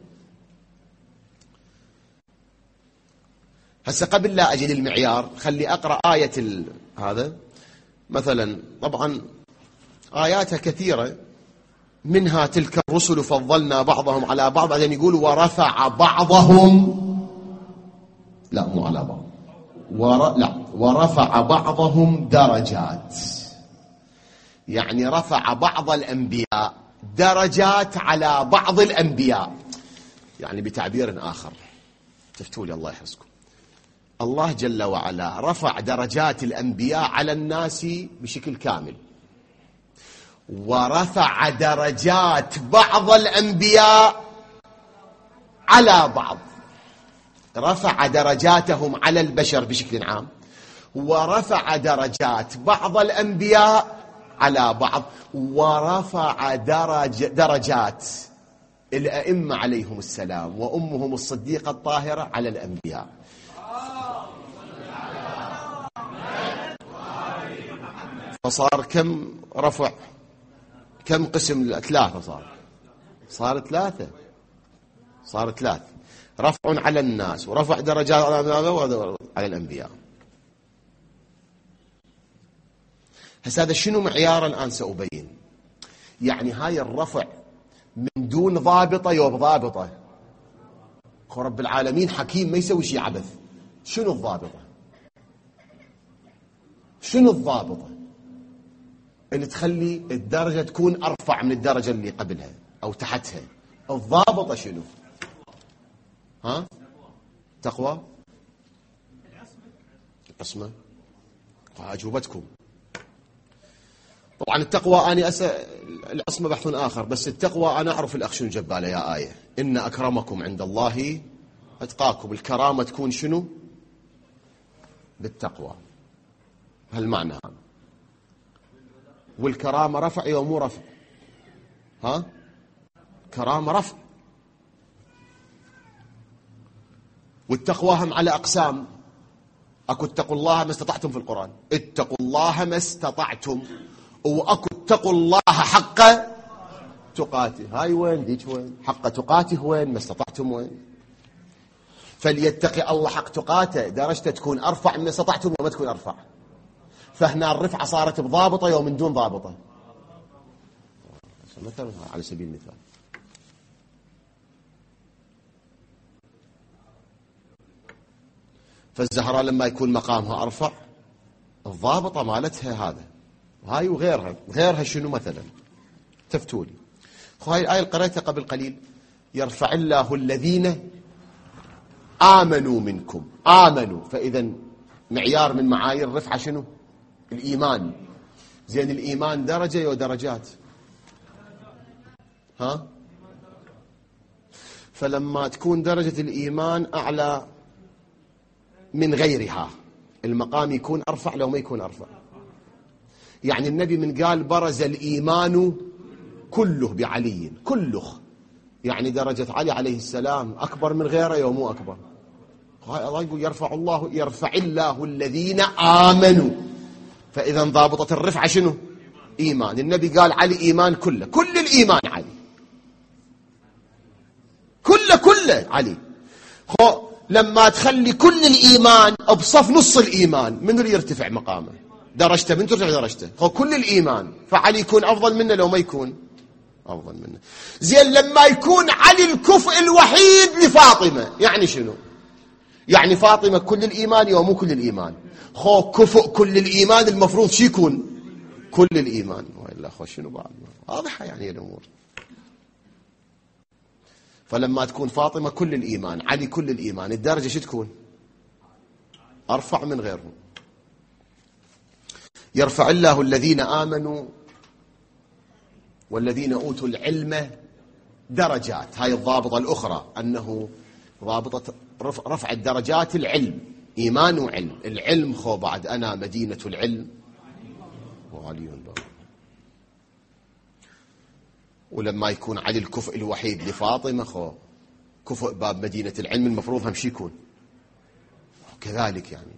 هسه قبل لا أجي للمعيار خلي أقرأ آية هذا مثلا. طبعا آياتها كثيرة، منها تلك الرسل فضلنا بعضهم على بعض، بعدين يقول ورفع بعضهم، لا مو على بعض، ورفع بعضهم درجات، يعني رفع بعض الأنبياء درجات على بعض الأنبياء. يعني بتعبير آخر، تفتوا لي الله يحفظكم، الله جل وعلا رفع درجات الأنبياء على الناس بشكل كامل، ورفع درجات بعض الأنبياء على بعض. رفع درجاتهم على البشر بشكل عام، ورفع درجات بعض الأنبياء على بعض، ورفع درجات الأئمة عليهم السلام وأمهم الصديقة الطاهرة على الأنبياء. فصار كم رفع؟ كم قسم؟ ثلاثة. صار ثلاثة، رفع على الناس، ورفع درجات على الأنبياء. هذا شنو معيار الآن سأبين. يعني هاي الرفع من دون ضابطة يوب ضابطة. رب العالمين حكيم ما يسوي شيء عبث. شنو الضابطة؟ شنو الضابطة اللي تخلي الدرجة تكون أرفع من الدرجة اللي قبلها أو تحتها؟ الضابطة شنو؟ ها؟ تقوى؟ العصمة؟ أجوبتكم. طبعا التقوى أنا العصمة بحث آخر، بس التقوى أنا أعرف الأخ شنو جباله يا آية، إن أكرمكم عند الله أتقاكم. الكرامة تكون شنو؟ بالتقوى. هالمعنى هذا. والكرامة رفع يوم مو رفع؟ ها؟ كرامة رفع. والتقوى هم على أقسام. أكو اتقوا الله ما استطعتم في القرآن، اتقوا الله ما استطعتم، وأكو اتقوا الله حق تقاته. هاي وين ديك وين؟ حق تقاته وين؟ ما استطعتم وين؟ فليتقي الله حق تقاته درجته تكون أرفع من استطعتم وما تكون أرفع. فهنا الرفعة صارت بضابطة يوم من دون ضابطة. مثلا على سبيل المثال فالزهراء لما يكون مقامها أرفع الضابطة مالتها هذا، هاي وغيرها شنو مثلا؟ تفتولي. هاي الآية اللي قرأتها قبل قليل، يرفع الله الذين آمنوا منكم. آمنوا، فإذا معيار من معايير الرفعة شنو؟ الإيمان. زين الإيمان درجة ودرجات. ها؟ فلما تكون درجة الإيمان أعلى من غيرها المقام يكون أرفع لو ما يكون أرفع. يعني النبي من قال برز الإيمان كله بعلي، كله، يعني درجة علي عليه السلام أكبر من غيره يوم مو أكبر. الله يقول يرفع الله الذين آمنوا. فإذا ضابطة الرفعة شنو؟ إيمان. النبي قال علي إيمان كله، كل الإيمان علي، كله علي. لما تخلي كل الإيمان بصف نص الإيمان، من اللي يرتفع مقامه درجته؟ من ترتفع درجته؟ كل الإيمان. فعلي يكون أفضل منه لو ما يكون أفضل منه. زين لما يكون علي الكفء الوحيد لفاطمة، يعني شنو؟ يعني فاطمة كل الإيمان يوم مو كل الإيمان. كفء كل الإيمان المفروض شي يكون؟ كل الإيمان. وإلا شنو بعد؟ واضحة يعني الأمور. فلما تكون فاطمة كل الإيمان، علي كل الإيمان، الدرجة شو تكون؟ أرفع من غيرهم. يرفع الله الذين آمنوا والذين أوتوا العلم درجات. هاي الضابطة الأخرى، أنه ضابطة رفع الدرجات العلم، إيمان وعلم. العلم بعد أنا مدينة العلم وعلي باب. ولما يكون علي الكفء الوحيد لفاطمة كفء باب مدينة العلم، المفروض هم شي يكون كذلك يعني.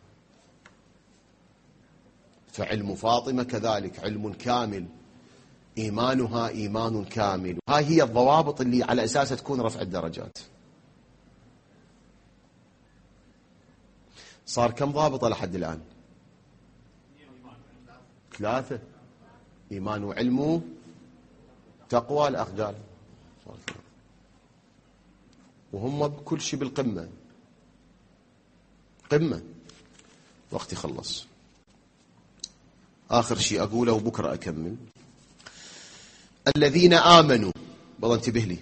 فعلم فاطمة كذلك علم كامل، إيمانها إيمان كامل. هاي هي الضوابط اللي على أساسها تكون رفع الدرجات. صار كم ضابطة لحد الآن؟ 3: إيمان وعلم تقوى الأخجال. وهم بكل شيء بالقمة، قمة. وقتي خلص. آخر شيء أقوله وبكرة أكمل. الذين آمنوا، والله انتبه لي،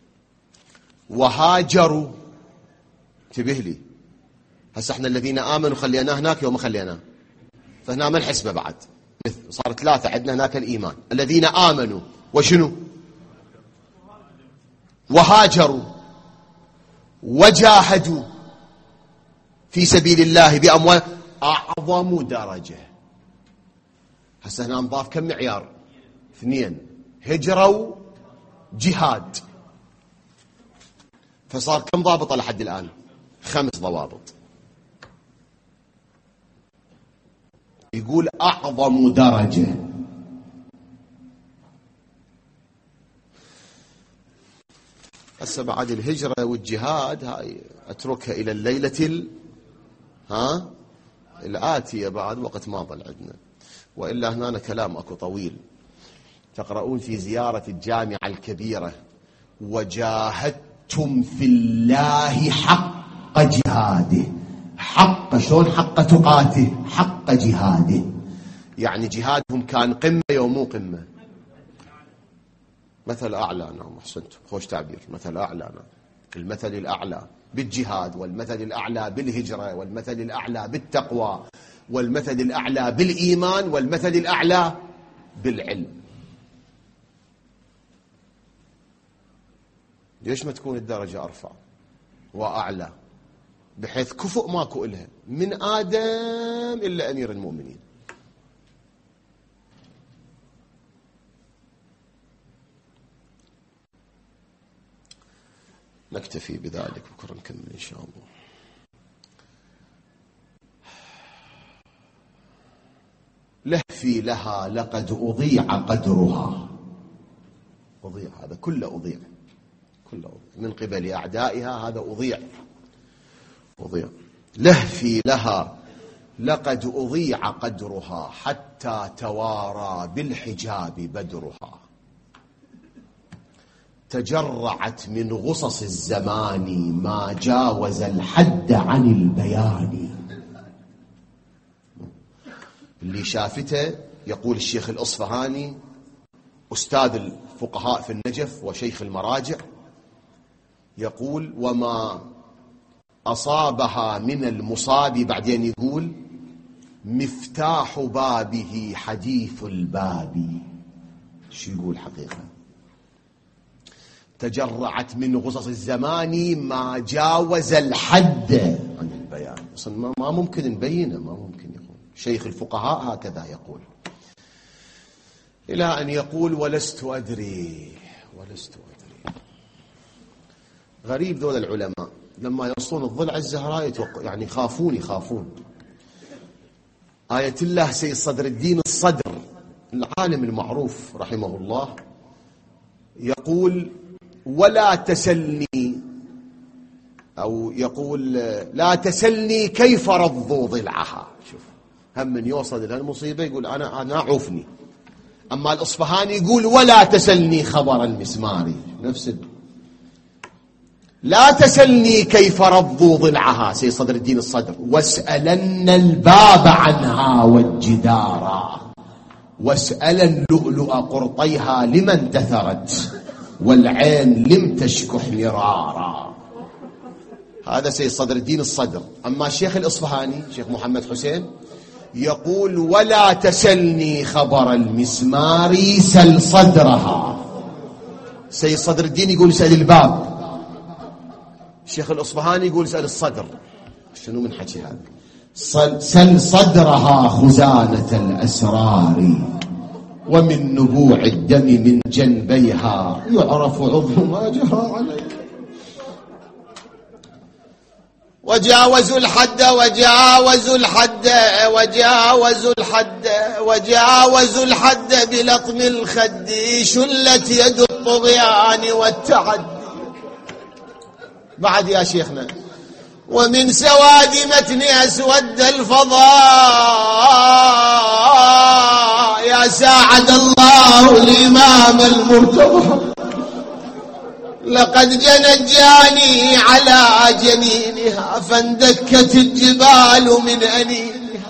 وهاجروا، انتبه لي. هسه احنا الذين آمنوا خليناه هناك يوم خليناه، فهنا ما نحسبه بعد، صار 3 عندنا هناك الإيمان. الذين آمنوا وشنو؟ وهاجروا وجاهدوا في سبيل الله بأموال، أعظم درجة. هسه هنا نضاف كم معيار؟ 2، هجرة وجهاد، فصار كم ضابطة لحد الآن؟ 5 ضوابط. يقول أعظم درجة. هسه بعد الهجرة والجهاد هاي أتركها إلى الليلة الآتية، بعد وقت ما ظل عندنا، وإلا هنا كلام أكو طويل. تقرؤون في زيارة الجامعة الكبيرة: وجاهدتم في الله حق جهاده. حق شلون؟ حق تقاته، حق جهاده، يعني جهادهم كان قمة يوم مو قمة. مثل أعلى، نعم أحسنتم، خوش تعبير، مثل أعلى، نعم. المثل الأعلى بالجهاد، والمثل الأعلى بالهجرة، والمثل الأعلى بالتقوى، والمثل الأعلى بالإيمان، والمثل الأعلى بالعلم. ليش ما تكون الدرجة أرفع وأعلى، بحيث كفؤ ماكو إلها من آدم إلا أمير المؤمنين. نكتفي بذلك، بكرة نكمل إن شاء الله. لهفي لها لقد أضيع قدرها. أضيع، هذا كله أضيع، كله أضيع من قبل أعدائها، هذا أضيع. لهفي لها لقد أضيع قدرها، حتى توارى بالحجاب بدرها. تجرعت من غصص الزمان، ما جاوز الحد عن البيان. اللي شافته، يقول الشيخ الأصفهاني أستاذ الفقهاء في النجف وشيخ المراجع، يقول: وما أصابها من المصاب، بعدين يقول: مفتاح بابه حديث الباب. شو يقول حقيقة؟ تجرعت من غصص الزمان ما جاوز الحد عن البيان. أصلا ما ممكن نبينه، ما ممكن يقول شيخ الفقهاء هكذا يقول، إلى أن يقول: ولست أدري. غريب ذول العلماء لما يصون الضلع الزهراء يعني يخافون. آية الله سيد صدر الدين الصدر، العالم المعروف رحمه الله، يقول: ولا تسلني، أو يقول: لا تسلني كيف رضوا ضلعها. شوف، هم من يوصل إلى المصيبة يقول أنا عوفني. أما الأصفهاني يقول: ولا تسلني خبر المسماري، نفس لا تسلني كيف رضوا ضلعها سيد صدر الدين الصدر، واسألن الباب عنها والجدارا، واسألن لؤلؤ قرطيها لمن تثرت، والعين لم تشكح مرارا. هذا سيد صدر الدين الصدر. أما الشيخ الإصفهاني شيخ محمد حسين يقول: ولا تسلني خبر المسمار، سل صدرها. سيد صدر الدين يقول: سأل الباب. الشيخ الإصفهاني يقول: سأل الصدر. شنو من حكي هذا؟ سل صدرها خزانة الأسرار، ومن نبوع الدم من جنبيها يعرف عظم ما جرى عليك. وجاوزوا الحد بلطم الخد، شلت يد الطغيان والتعدي. بعد يا شيخنا: ومن سواد متن أسود الفضاء، يا ساعد الله الإمام المرتضى، لقد جنجاني على جنينها فاندكت الجبال من أنينها،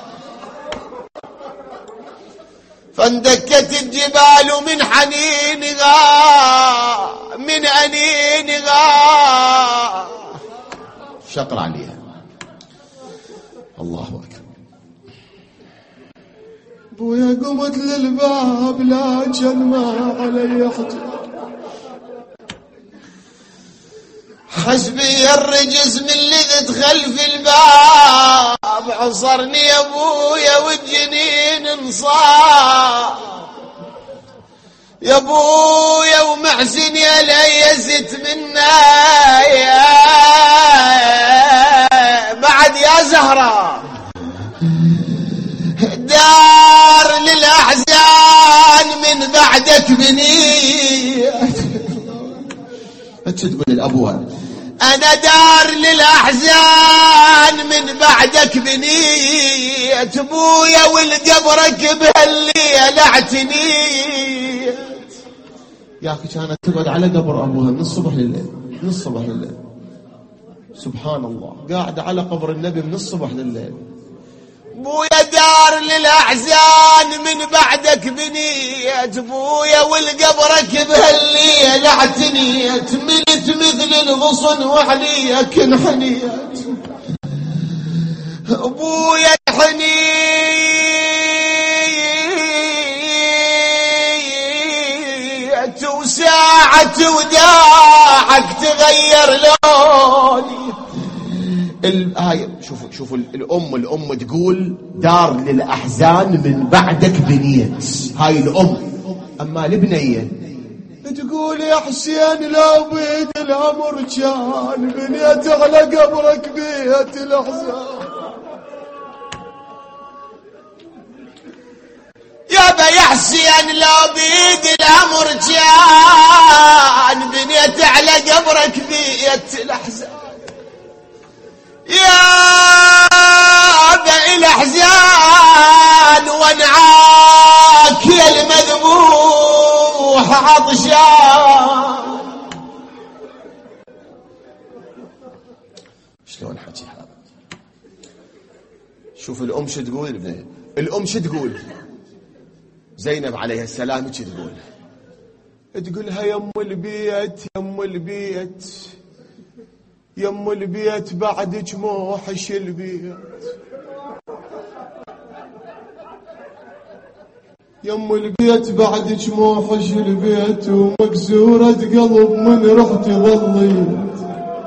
فاندكت الجبال من حنينها من أنينها. شقر عليها. الله أكبر. بويا قمت للباب لكن ما علي حجر، حسبي الرجس من اللي دخل في الباب، عصرني يا ابويا والجنين انصاب، يا ابويا ومحسن يا ليست منا بعد يا زهرة دار للأحزان من بعدك بنيت. تقول لأبوها أنا دار للأحزان من بعدك بنيت، أبويا والقبرك بهالليل اعتنيت. يا أخي كانت تقعد على قبر أبوها من الصبح لليل، من الصبح لليل. سبحان الله، قاعدة على قبر النبي من الصبح لليل. بويا دار للأحزان من بعدك بنيت، بويا والقبرك بهالليل اعتنيت، ملت مثل الغصن وعليك انحنيت. بويا انحنيت وساعة وداعك تغير لوني. الآية شوفوا الأم تقول دار للأحزان من بعدك بنيت، هاي الأم. أما البنية تقول يا حسين لو بيد الأمر كان بنيت على قبرك بيت الأحزان. يا حسين لو بيد الأمر كان بنيت على قبرك بيت الأحزان. يا بئ الأحزان وانعاك يا المذبوح عطشان. شلون حكي هذا؟ شوف الأم شو تقول البنية. الأم شو تقول؟ زينب عليها السلام شو تقول؟ تقولها يم البيت يم البيت يم البيت بعدك موحش البيت، يم البيت بعدك موحش البيت، ومكسورة قلب من رحت ظليت.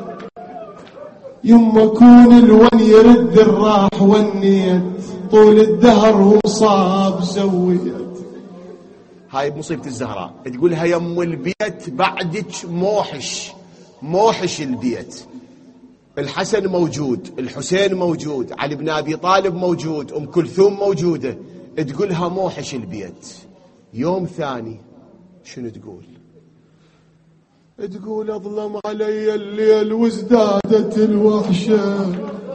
يما كون الون يرد الراح والنيت، طول الدهر وصاب سويت. هاي بمصيبة الزهراء تقولها يم البيت بعدك موحش البيت. الحسن موجود، الحسين موجود، علي بن أبي طالب موجود، أم كلثوم موجودة، تقولها موحش البيت. يوم ثاني شنو تقول؟ تقول أظلم علي الليل وازدادت الوحشة،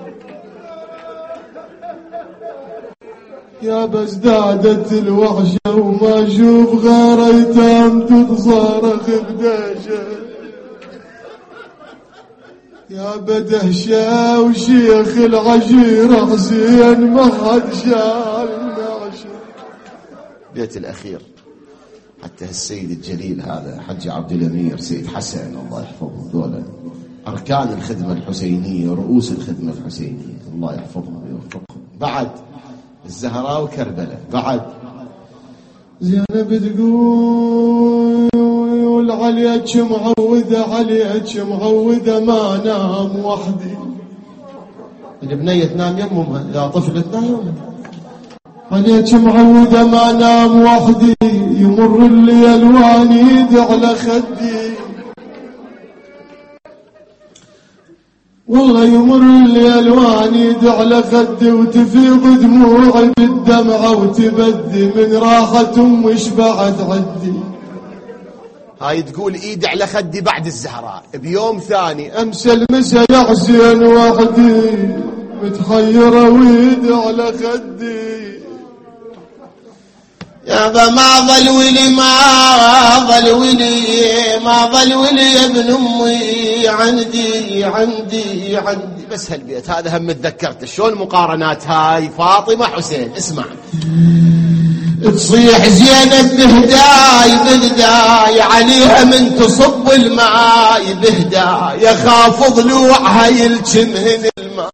يا بازدادت الوحشة وما أشوف غير أيتام تتصارخ بدهشة، يا بدهشة وشيخ العشيرة حسين ما حد شال النعشة. بيت الأخير حتى السيد الجليل هذا حج عبد الأمير سيد حسن الله يحفظه، ذولا أركان الخدمة الحسينية ورؤوس الخدمة الحسينية الله يحفظهم ويوفقهم. بعد الزهراء وكربلاء بعد زينب تقول عليك معودة ما نام وحدي. البنية تنام يمها، يا طفلة تنام يمها. عليك معودة ما نام وحدي، يمر الليل وانيد على خدي، والله يمر الليل وانيد على خدي، وتفيض دموعي بالدمعة وتبدي من راحة أمي شبعت عدي. هاي تقول ايد على خدي بعد الزهراء. بيوم ثاني امس المسا يا حسين وحدي، متحيرة ويد على خدي، يابا ما ظل ولي ابن امي عندي بس هالبيت هذا هم تذكرت شلون المقارنات هاي. فاطمة حسين اسمع، تصيح زينب بهداي عليها من تصب الماي بهداي، يخاف ضلوعها يلجمهن الماي،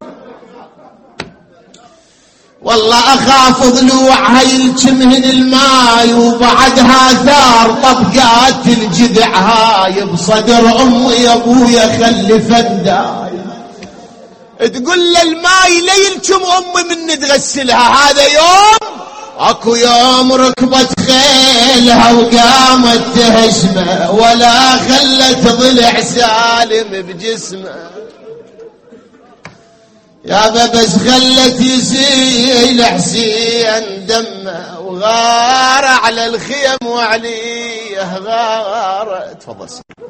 والله أخاف ضلوعها يلجمهن الماي، وبعدها ثار طبقات الجذع هاي بصدر أمي يا أبويا خلي فنداي. تقول له الماي ليلجم أمي من تغسلها. هذا يوم اكو يوم ركبت خيلها وقامت تهشمه، ولا خلت ضلع سالم بجسمه يابا، بس خلت يسيل حسين دمه، وغار على الخيم وعليه غار. تفضل.